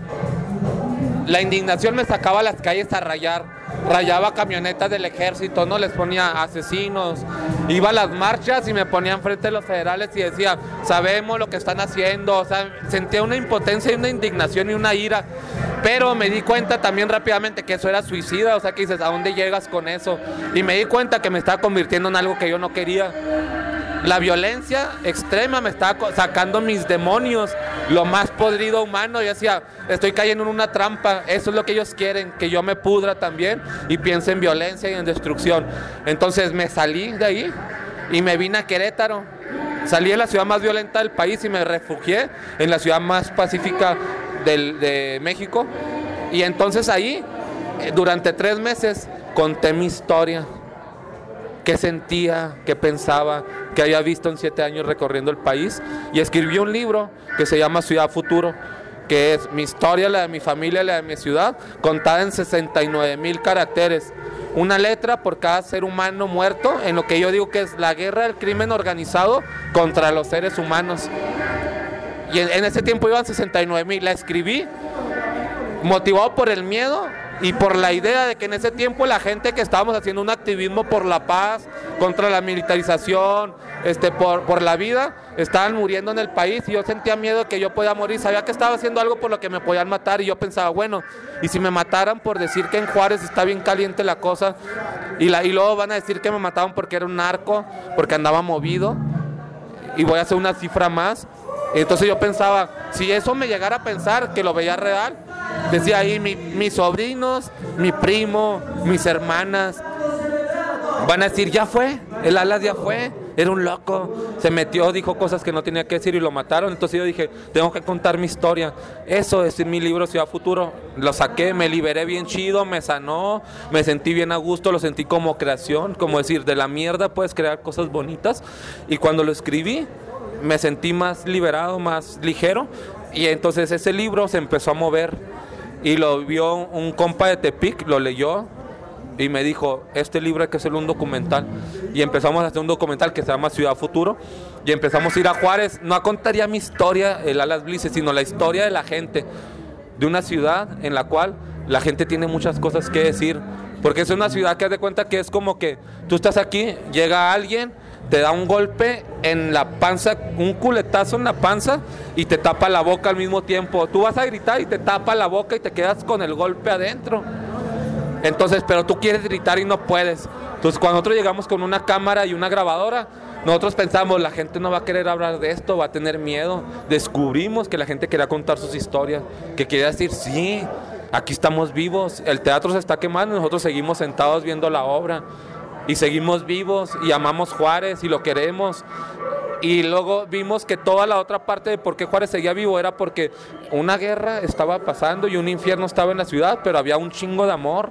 La indignación me sacaba a las calles a rayaba camionetas del ejército, ¿no? Les ponía asesinos, iba a las marchas y me ponía enfrente de los federales y decía, sabemos lo que están haciendo, o sea, sentía una impotencia y una indignación y una ira, pero me di cuenta también rápidamente que eso era suicida, o sea, que dices, ¿a dónde llegas con eso? Y me di cuenta que me estaba convirtiendo en algo que yo no quería. La violencia extrema me estaba sacando mis demonios, lo más podrido humano. Yo decía, estoy cayendo en una trampa, eso es lo que ellos quieren, que yo me pudra también y piense en violencia y en destrucción. Entonces me salí de ahí y me vine a Querétaro. Salí de la ciudad más violenta del país y me refugié en la ciudad más pacífica de México. Y entonces ahí, durante 3 meses, conté mi historia. Qué sentía, qué pensaba, qué había visto en 7 años recorriendo el país, y escribí un libro que se llama Ciudad Futuro, que es mi historia, la de mi familia, la de mi ciudad, contada en 69,000 caracteres, una letra por cada ser humano muerto, en lo que yo digo que es la guerra del crimen organizado contra los seres humanos. y en ese tiempo iban 69,000. La escribí motivado por el miedo y por la idea de que en ese tiempo la gente que estábamos haciendo un activismo por la paz, contra la militarización, por la vida, estaban muriendo en el país, y yo sentía miedo de que yo podía morir. Sabía que estaba haciendo algo por lo que me podían matar, y yo pensaba, bueno, y si me mataran por decir que en Juárez está bien caliente la cosa, y luego van a decir que me mataron porque era un narco, porque andaba movido, y voy a hacer una cifra más. Entonces yo pensaba, si eso me llegara a pensar, que lo veía real, decía ahí, mis sobrinos, mi primo, mis hermanas, van a decir, ya fue, el Alas ya fue, era un loco, se metió, dijo cosas que no tenía que decir y lo mataron. Entonces yo dije, tengo que contar mi historia. Eso es mi libro Ciudad Futuro. Lo saqué, me liberé bien chido, me sanó, me sentí bien a gusto, lo sentí como creación, como decir, de la mierda puedes crear cosas bonitas. Y cuando lo escribí, me sentí más liberado, más ligero, y entonces ese libro se empezó a mover, y lo vio un compa de Tepic, lo leyó y me dijo, este libro hay que hacerlo un documental, y empezamos a hacer un documental que se llama Ciudad Futuro, y empezamos a ir a Juárez. No contaría mi historia, el Alas Blices, sino la historia de la gente, de una ciudad en la cual la gente tiene muchas cosas que decir, porque es una ciudad que haz de cuenta que es como que tú estás aquí, llega alguien, te da un golpe en la panza, un culetazo en la panza, y te tapa la boca al mismo tiempo. Tú vas a gritar y te tapa la boca y te quedas con el golpe adentro. Entonces, pero tú quieres gritar y no puedes. Entonces, cuando nosotros llegamos con una cámara y una grabadora, nosotros pensamos, la gente no va a querer hablar de esto, va a tener miedo. Descubrimos que la gente quería contar sus historias, que quería decir, sí, aquí estamos vivos, el teatro se está quemando, nosotros seguimos sentados viendo la obra. Y seguimos vivos y amamos Juárez y lo queremos. Y luego vimos que toda la otra parte de por qué Juárez seguía vivo era porque una guerra estaba pasando y un infierno estaba en la ciudad, pero había un chingo de amor,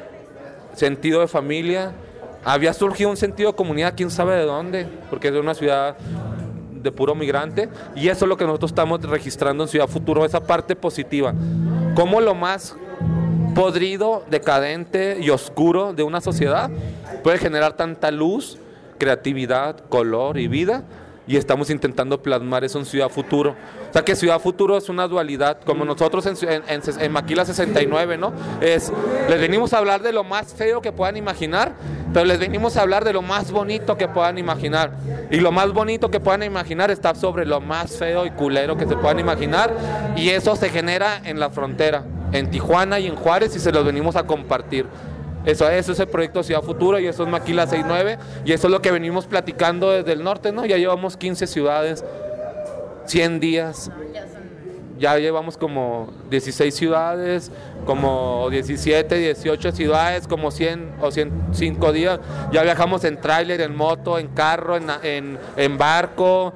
sentido de familia, había surgido un sentido de comunidad, quién sabe de dónde, porque es de una ciudad de puro migrante, y eso es lo que nosotros estamos registrando en Ciudad Futuro, esa parte positiva. Cómo lo más podrido, decadente y oscuro de una sociedad puede generar tanta luz, creatividad, color y vida, y estamos intentando plasmar eso en Ciudad Futuro. O sea que Ciudad Futuro es una dualidad, como nosotros en Maquila 69, ¿no? Les venimos a hablar de lo más feo que puedan imaginar, pero les venimos a hablar de lo más bonito que puedan imaginar. Y lo más bonito que puedan imaginar está sobre lo más feo y culero que se puedan imaginar, y eso se genera en la frontera, en Tijuana y en Juárez, y se los venimos a compartir. Eso es el proyecto Ciudad Futuro, y eso es Maquila 69, y eso es lo que venimos platicando desde el norte, ¿no? Ya llevamos 15 ciudades, 100 días, ya llevamos como 16 ciudades, como 17, 18 ciudades, como 100 o 105 días. Ya viajamos en tráiler, en moto, en carro, en barco,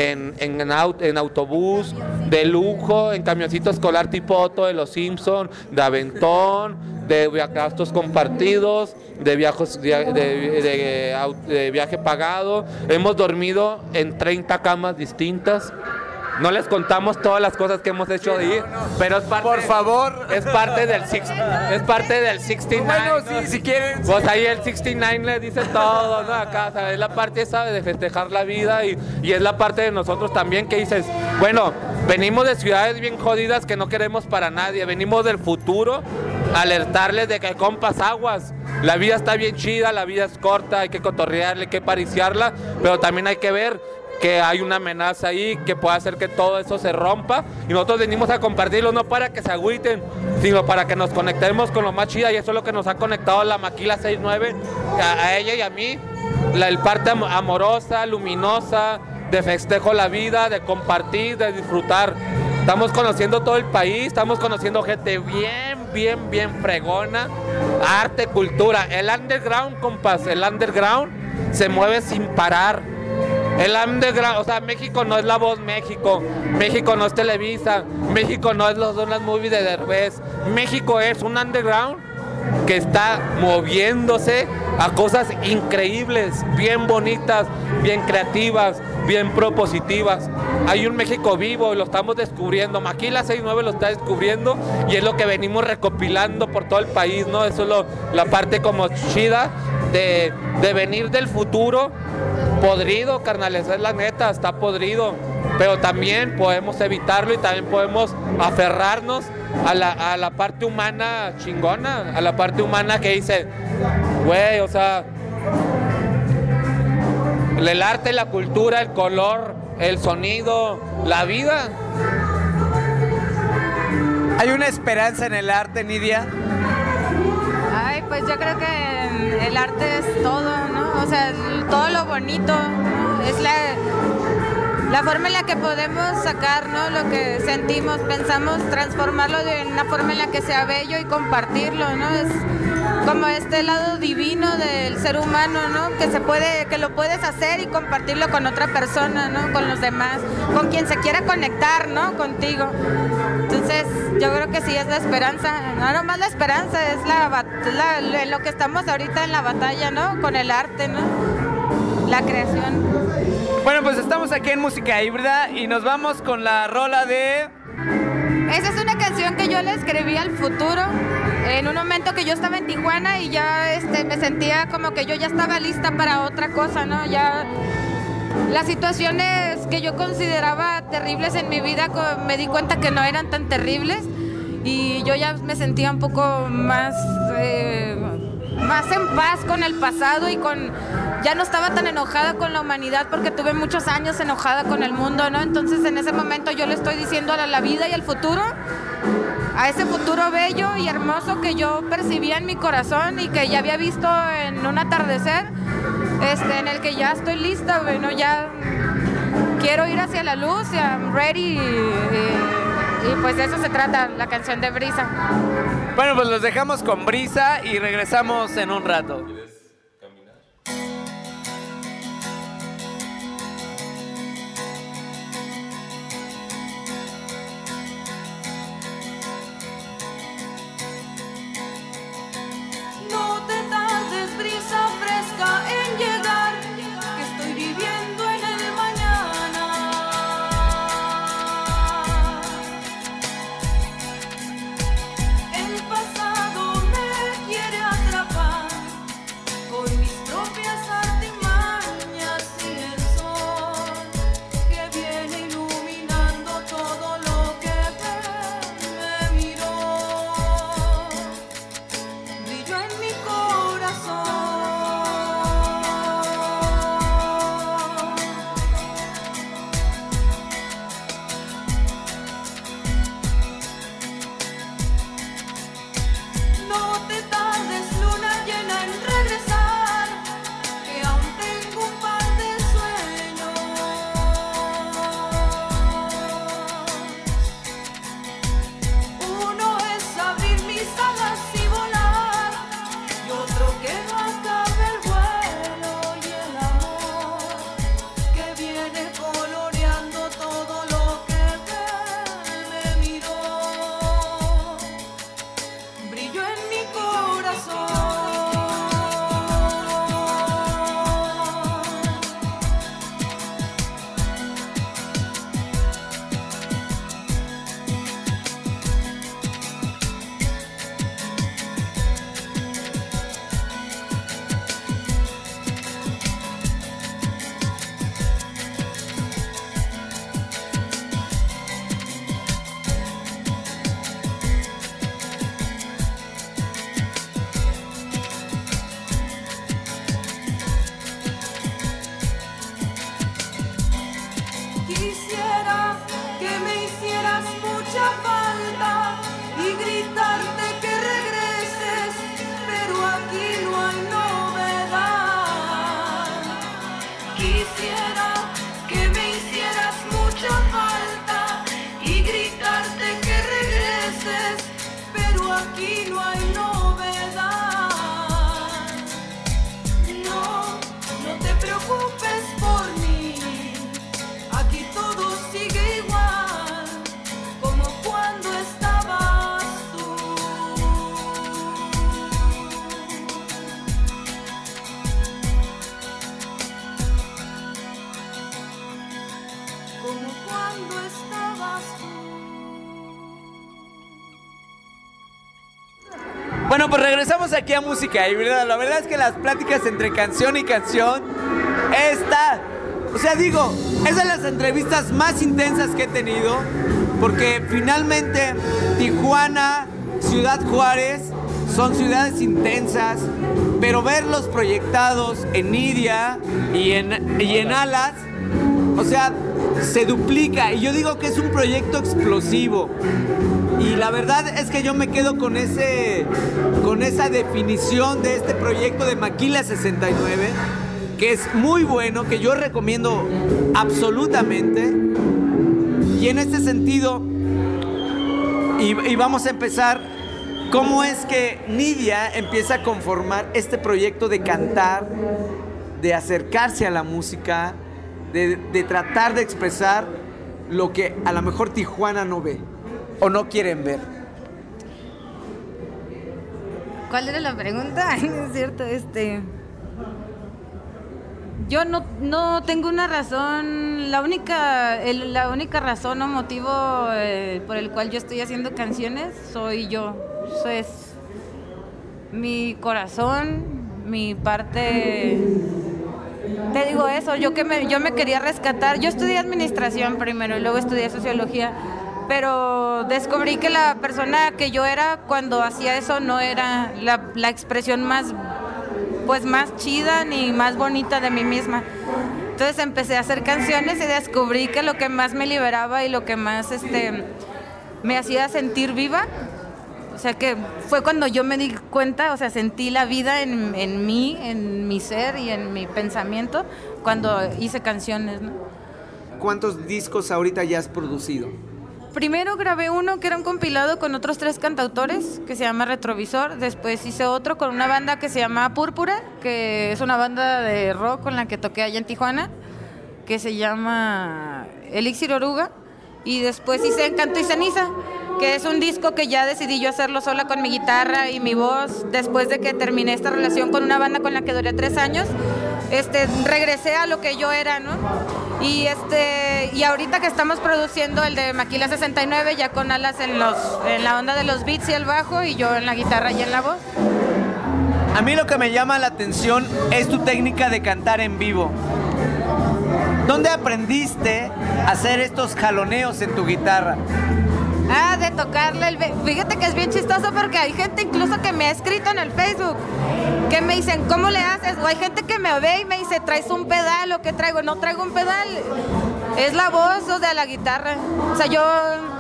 en autobús, de lujo, en camioncito escolar tipo Otto de los Simpson, de aventón, de gastos compartidos, de viaje pagado. Hemos dormido en 30 camas distintas. No les contamos todas las cosas que hemos hecho ahí, pero es parte, por favor, es parte del 69. Bueno, sí, si quieren. Pues ahí el 69 le dice todo, ¿no? Acá, ¿sabes? Es la parte esa de festejar la vida, y es la parte de nosotros también que dices, bueno, venimos de ciudades bien jodidas que no queremos para nadie, venimos del futuro, alertarles de que, compas, aguas, la vida está bien chida, la vida es corta, hay que cotorrearle, hay que pariciarla, pero también hay que ver que hay una amenaza ahí que puede hacer que todo eso se rompa, y nosotros venimos a compartirlo no para que se agüiten, sino para que nos conectemos con lo más chida, y eso es lo que nos ha conectado a la Maquila 69, a ella y a mí, el parte amorosa, luminosa, de festejo la vida, de compartir, de disfrutar. Estamos conociendo todo el país, estamos conociendo gente bien fregona, arte, cultura, el underground, compas, el underground se mueve sin parar. El underground, o sea, México no es La Voz México, México no es Televisa, México no es los Donas Movies de Derbez, México es un underground que está moviéndose a cosas increíbles, bien bonitas, bien creativas, bien propositivas. Hay un México vivo y lo estamos descubriendo. Maquila 69 lo está descubriendo, y es lo que venimos recopilando por todo el país, ¿no? Eso es la parte como chida de venir del futuro podrido, carnales, es la neta, está podrido. Pero también podemos evitarlo y también podemos aferrarnos a la parte humana chingona, a la parte humana que dice, güey, o sea, el arte, la cultura, el color, el sonido, la vida. ¿Hay una esperanza en el arte, Nidia? Ay, pues yo creo que el arte es todo, ¿no? O sea, todo lo bonito, ¿no? Es la forma en la que podemos sacar, ¿no? Lo que sentimos, pensamos, transformarlo de una forma en la que sea bello y compartirlo, ¿no? Es como este lado divino del ser humano, ¿no? Que lo puedes hacer y compartirlo con otra persona, ¿no? Con los demás, con quien se quiera conectar, ¿no? Contigo. Entonces, yo creo que sí es la esperanza, no nomás la esperanza, es lo que estamos ahorita en la batalla, ¿no? Con el arte, ¿no? La creación. Bueno, pues estamos aquí en Música Híbrida y nos vamos con la rola de... Esa es una canción que yo le escribí al futuro en un momento que yo estaba en Tijuana y ya me sentía como que yo ya estaba lista para otra cosa, ¿no? Ya las situaciones que yo consideraba terribles en mi vida me di cuenta que no eran tan terribles y yo ya me sentía un poco más en paz con el pasado y ya no estaba tan enojada con la humanidad porque tuve muchos años enojada con el mundo, ¿no? Entonces en ese momento yo le estoy diciendo a la vida y al futuro, a ese futuro bello y hermoso que yo percibía en mi corazón y que ya había visto en un atardecer, en el que ya estoy lista, bueno, ya quiero ir hacia la luz, I'm ready y pues de eso se trata la canción de Brisa. Bueno, pues los dejamos con Brisa y regresamos en un rato. No te tardes, brisa fresca en llegar, que estoy viviendo en el mañana. El pasado me quiere atrapar con mis propias artimañas y el sol que viene iluminando todo lo que me miró. Brillo en mi corazón. No te tardes, luna llena, en regresar, que aún tengo un par de sueños. Uno es abrir mis alas y volar, y otro que no acabe el vuelo y el amor que viene coloreando todo lo que me miró. Brillo en mi corazón. Quisiera que me hicieras mucha falta y gritarte que regreses, pero aquí no hay novedad. Quisiera que me hicieras mucha falta y gritarte que regreses, pero aquí no hay novedad. No, no te preocupes por mí. Aquí todo sigue igual, como cuando estabas tú. Como cuando estabas tú. Bueno, pues regresamos aquí a Música Híbrida. La verdad es que las pláticas entre canción y canción O sea, digo, es de las entrevistas más intensas que he tenido, porque finalmente Tijuana, Ciudad Juárez, son ciudades intensas, pero verlos proyectados en Nidia y en Alas, o sea, se duplica. Y yo digo que es un proyecto explosivo. Y la verdad es que yo me quedo con esa definición de este proyecto de Maquila 69, que es muy bueno, que yo recomiendo absolutamente. Y en este sentido, y vamos a empezar, ¿cómo es que Nidia empieza a conformar este proyecto de cantar, de acercarse a la música, de tratar de expresar lo que a lo mejor Tijuana no ve o no quieren ver? ¿Cuál era la pregunta? Es cierto, yo no tengo una razón. La única razón o motivo por el cual yo estoy haciendo canciones soy yo. Eso es mi corazón, mi parte. Te digo eso, yo me quería rescatar. Yo estudié administración primero y luego estudié sociología, pero descubrí que la persona que yo era cuando hacía eso no era la expresión más chida ni más bonita de mí misma. Entonces empecé a hacer canciones y descubrí que lo que más me liberaba y lo que más me hacía sentir viva, o sea, que fue cuando yo me di cuenta, o sea, sentí la vida en mí, en mi ser y en mi pensamiento cuando hice canciones, ¿no? ¿Cuántos discos ahorita ya has producido? Primero grabé uno que era un compilado con otros 3 cantautores que se llama Retrovisor. Después hice otro con una banda que se llama Púrpura, que es una banda de rock con la que toqué allá en Tijuana, que se llama Elixir Oruga. Y después hice Encanto y Ceniza, que es un disco que ya decidí yo hacerlo sola con mi guitarra y mi voz. Después de que terminé esta relación con una banda con la que duré 3 años, regresé a lo que yo era, ¿no? Y ahorita que estamos produciendo el de Maquila 69, ya con Alas en la onda de los beats y el bajo, y yo en la guitarra y en la voz. A mí lo que me llama la atención es tu técnica de cantar en vivo. ¿Dónde aprendiste a hacer estos jaloneos en tu guitarra? De tocarle fíjate que es bien chistoso porque hay gente incluso que me ha escrito en el Facebook que me dicen, ¿cómo le haces? O hay gente que me ve y me dice, ¿traes un pedal o qué traigo? No traigo un pedal, es la voz o de la guitarra. O sea, yo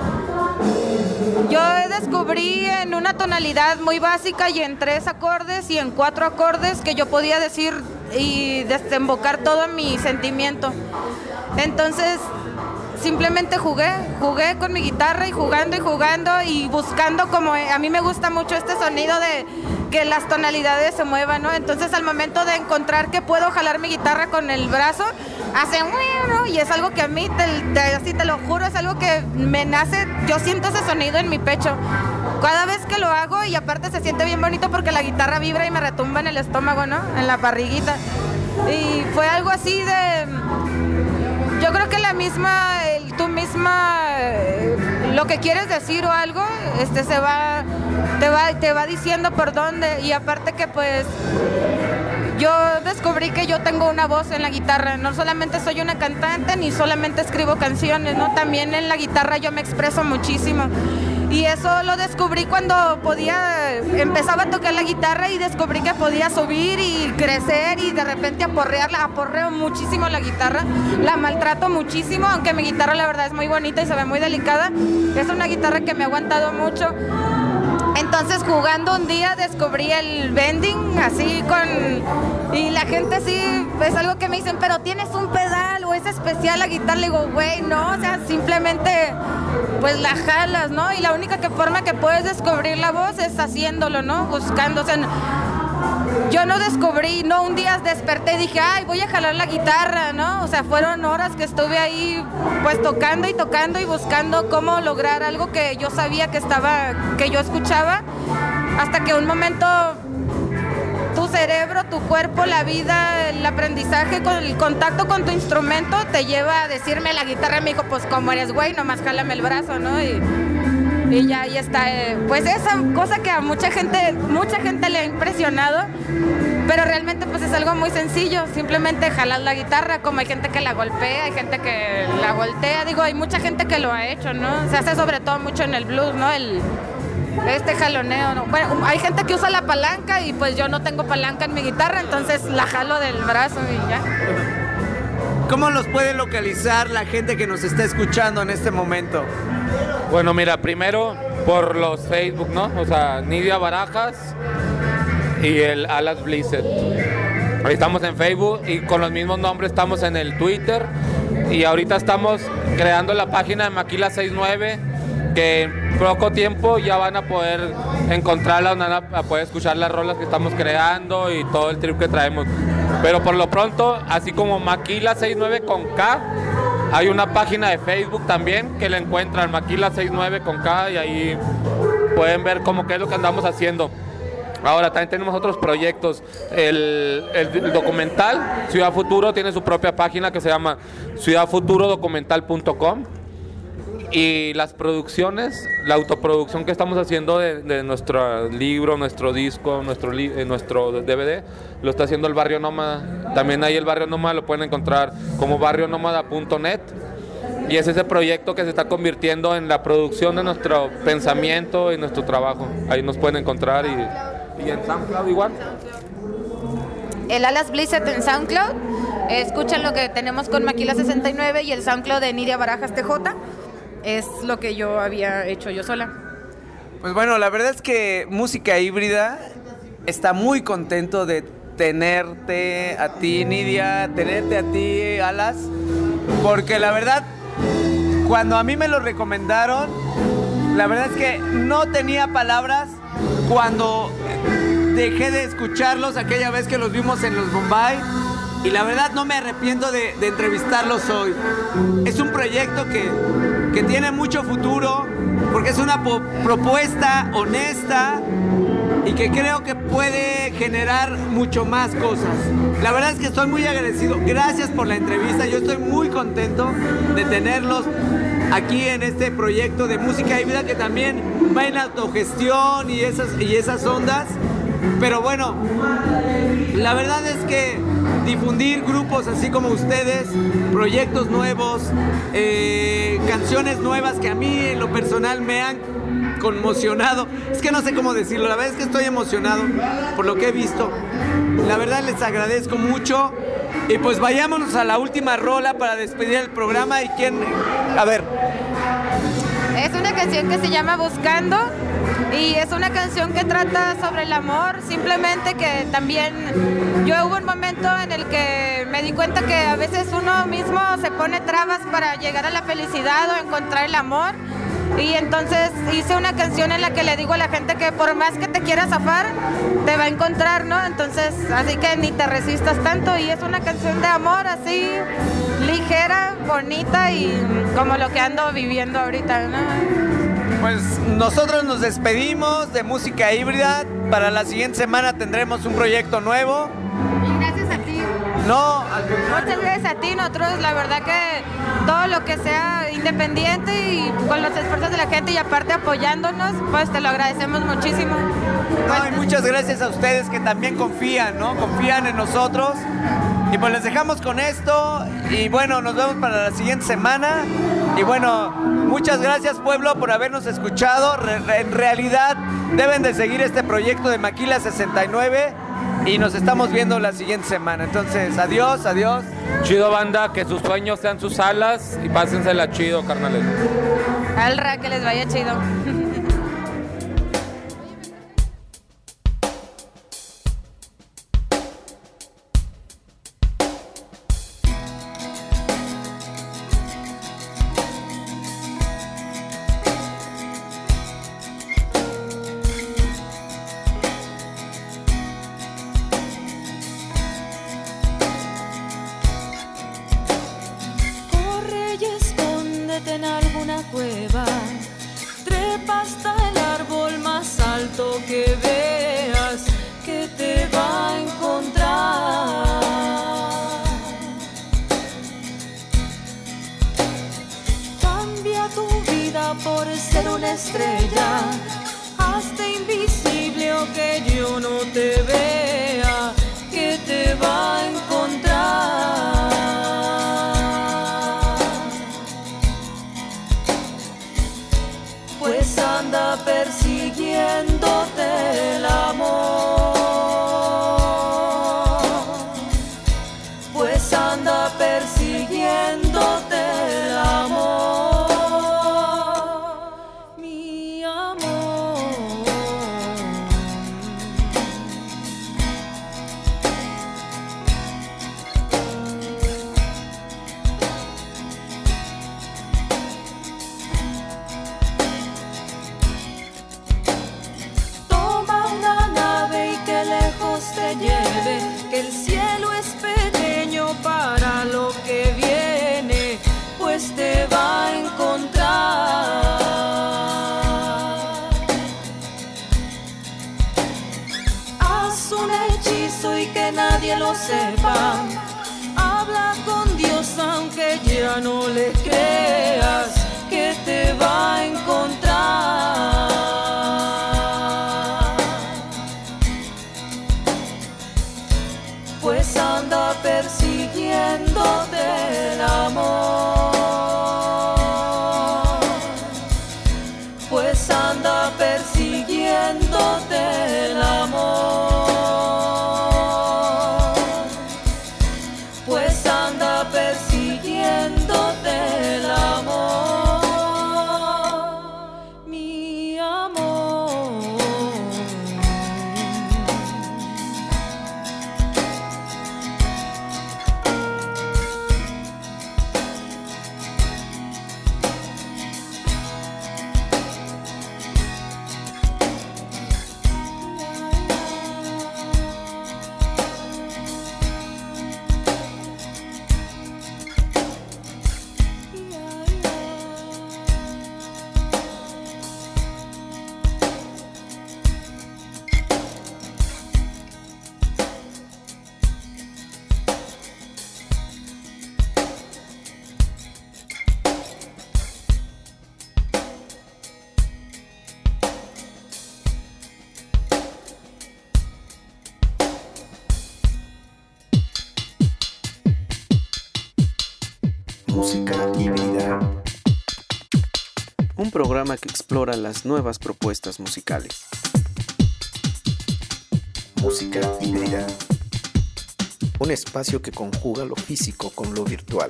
descubrí en una tonalidad muy básica y en 3 acordes y en 4 acordes que yo podía decir y desembocar todo mi sentimiento. Entonces simplemente jugué con mi guitarra y jugando y buscando, como a mí me gusta mucho este sonido de que las tonalidades se muevan, ¿no? Entonces al momento de encontrar que puedo jalar mi guitarra con el brazo, hace y es algo que a mí, así te lo juro, es algo que me nace, yo siento ese sonido en mi pecho cada vez que lo hago, y aparte se siente bien bonito porque la guitarra vibra y me retumba en el estómago, ¿no? En la barriguita. Y fue algo así de... Yo creo que tú misma, lo que quieres decir o algo, te va diciendo por dónde. Y aparte que pues yo descubrí que yo tengo una voz en la guitarra. No solamente soy una cantante ni solamente escribo canciones, ¿no? También en la guitarra yo me expreso muchísimo. Y eso lo descubrí cuando empezaba a tocar la guitarra y descubrí que podía subir y crecer y de repente aporreo muchísimo la guitarra, la maltrato muchísimo, aunque mi guitarra la verdad es muy bonita y se ve muy delicada, es una guitarra que me ha aguantado mucho. Entonces jugando un día descubrí el bending así y la gente sí, es algo que me dicen, pero tienes un pedal o es especial la guitarra, le digo, güey, no, o sea, simplemente pues la jalas, ¿no? Y la única forma que puedes descubrir la voz es haciéndolo, ¿no? Buscando, o sea, yo no descubrí, no un día desperté y dije, ay, voy a jalar la guitarra, ¿no? O sea, fueron horas que estuve ahí pues tocando y buscando cómo lograr algo que yo sabía que yo escuchaba, hasta que un momento tu cerebro, tu cuerpo, la vida, el aprendizaje, con el contacto con tu instrumento te lleva a decirme la guitarra, me dijo, pues como eres güey, nomás jálame el brazo, ¿no? Y ya ahí está, pues esa cosa que a mucha gente le ha impresionado, pero realmente pues es algo muy sencillo, simplemente jalas la guitarra, como hay gente que la golpea, hay gente que la voltea, digo, hay mucha gente que lo ha hecho, ¿no? Se hace sobre todo mucho en el blues, ¿no? Este jaloneo, ¿no? Bueno, hay gente que usa la palanca y pues yo no tengo palanca en mi guitarra, entonces la jalo del brazo y ya. ¿Cómo los puede localizar la gente que nos está escuchando en este momento? Bueno, mira, primero por los Facebook, ¿no? O sea, Nidia Barajas y el Alas Blizzard. Ahí estamos en Facebook y con los mismos nombres estamos en el Twitter. Y ahorita estamos creando la página de Maquila 69, que en poco tiempo ya van a poder encontrarla, van a poder escuchar las rolas que estamos creando y todo el trip que traemos. Pero por lo pronto, así como Maquila 69 con K, hay una página de Facebook también que la encuentran, Maquila 69 con K, y ahí pueden ver cómo qué es lo que andamos haciendo. Ahora también tenemos otros proyectos. El documental Ciudad Futuro tiene su propia página que se llama ciudadfuturodocumental.com. Y las producciones, la autoproducción que estamos haciendo de nuestro libro, nuestro disco, nuestro DVD, lo está haciendo el Barrio Nómada. También ahí el Barrio Nómada lo pueden encontrar como barrionomada.net. Y es ese proyecto que se está convirtiendo en la producción de nuestro pensamiento y nuestro trabajo. Ahí nos pueden encontrar y en SoundCloud igual. El Alas Blizzard en SoundCloud. Escuchen lo que tenemos con Maquila 69 y el SoundCloud de Nidia Barajas TJ. Es lo que yo había hecho yo sola. Pues bueno, la verdad es que Música Híbrida está muy contento de tenerte a ti, Nidia, tenerte a ti, Alas, porque la verdad, cuando a mí me lo recomendaron, la verdad es que no tenía palabras cuando dejé de escucharlos aquella vez que los vimos en los Bombay. Y la verdad no me arrepiento de entrevistarlos hoy. Es un proyecto que tiene mucho futuro, porque es una propuesta honesta y que creo que puede generar mucho más cosas. La verdad es que estoy muy agradecido. Gracias por la entrevista. Yo estoy muy contento de tenerlos aquí en este proyecto de Música Híbrida, que también va en autogestión y esas ondas. Pero bueno, la verdad es que difundir grupos así como ustedes, proyectos nuevos, canciones nuevas que a mí en lo personal me han conmocionado. Es que no sé cómo decirlo, la verdad es que estoy emocionado por lo que he visto. La verdad les agradezco mucho. Y pues vayámonos a la última rola para despedir el programa. ¿Y quién? A ver. Es una canción que se llama Buscando y es una canción que trata sobre el amor, simplemente que también yo hubo un momento en el que me di cuenta que a veces uno mismo se pone trabas para llegar a la felicidad o encontrar el amor, y entonces hice una canción en la que le digo a la gente que por más que te quieras zafar, te va a encontrar, ¿no? Entonces, así que ni te resistas tanto, y es una canción de amor así, ligera, bonita y como lo que ando viviendo ahorita, ¿no? Pues nosotros nos despedimos de Música Híbrida. Para la siguiente semana tendremos un proyecto nuevo. Y gracias a ti. No, muchas gracias a ti. Nosotros, la verdad que todo lo que sea independiente y con los esfuerzos de la gente y aparte apoyándonos, pues te lo agradecemos muchísimo. No, y muchas gracias a ustedes que también confían, ¿no? Confían en nosotros. Y pues les dejamos con esto. Y bueno, nos vemos para la siguiente semana. Y bueno, muchas gracias, pueblo, por habernos escuchado. En realidad deben de seguir este proyecto de Maquila 69 y nos estamos viendo la siguiente semana. Entonces, adiós, adiós. Chido, banda, que sus sueños sean sus alas y pásensela chido, carnales. Alra, que les vaya chido. En alguna cueva, trepa hasta el árbol más alto que veas, que te va a encontrar. Cambia tu vida por ser una estrella, hazte invisible o que yo no te vea, te va a encontrar. Pues anda persiguiéndote el amor. Pues anda persiguiéndote el amor. Mi amor. Toma una nave y que lejos te lleve, que el cielo es pequeño para lo que viene, pues te va a encontrar. Haz un hechizo y que nadie lo sepa. Habla con Dios aunque ya no le creas, que te va a encontrar. Pues anda persiguiéndote el amor. Pues anda persiguiéndote el amor. Pues anda persiguiéndote el amor. Mi amor. Música híbrida. Un programa que explora las nuevas propuestas musicales. Música híbrida. Un espacio que conjuga lo físico con lo virtual.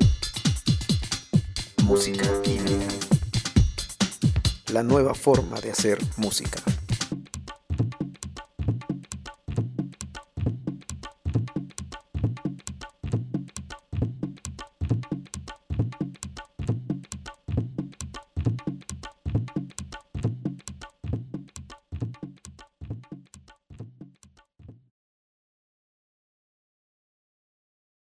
Música híbrida. La nueva forma de hacer música.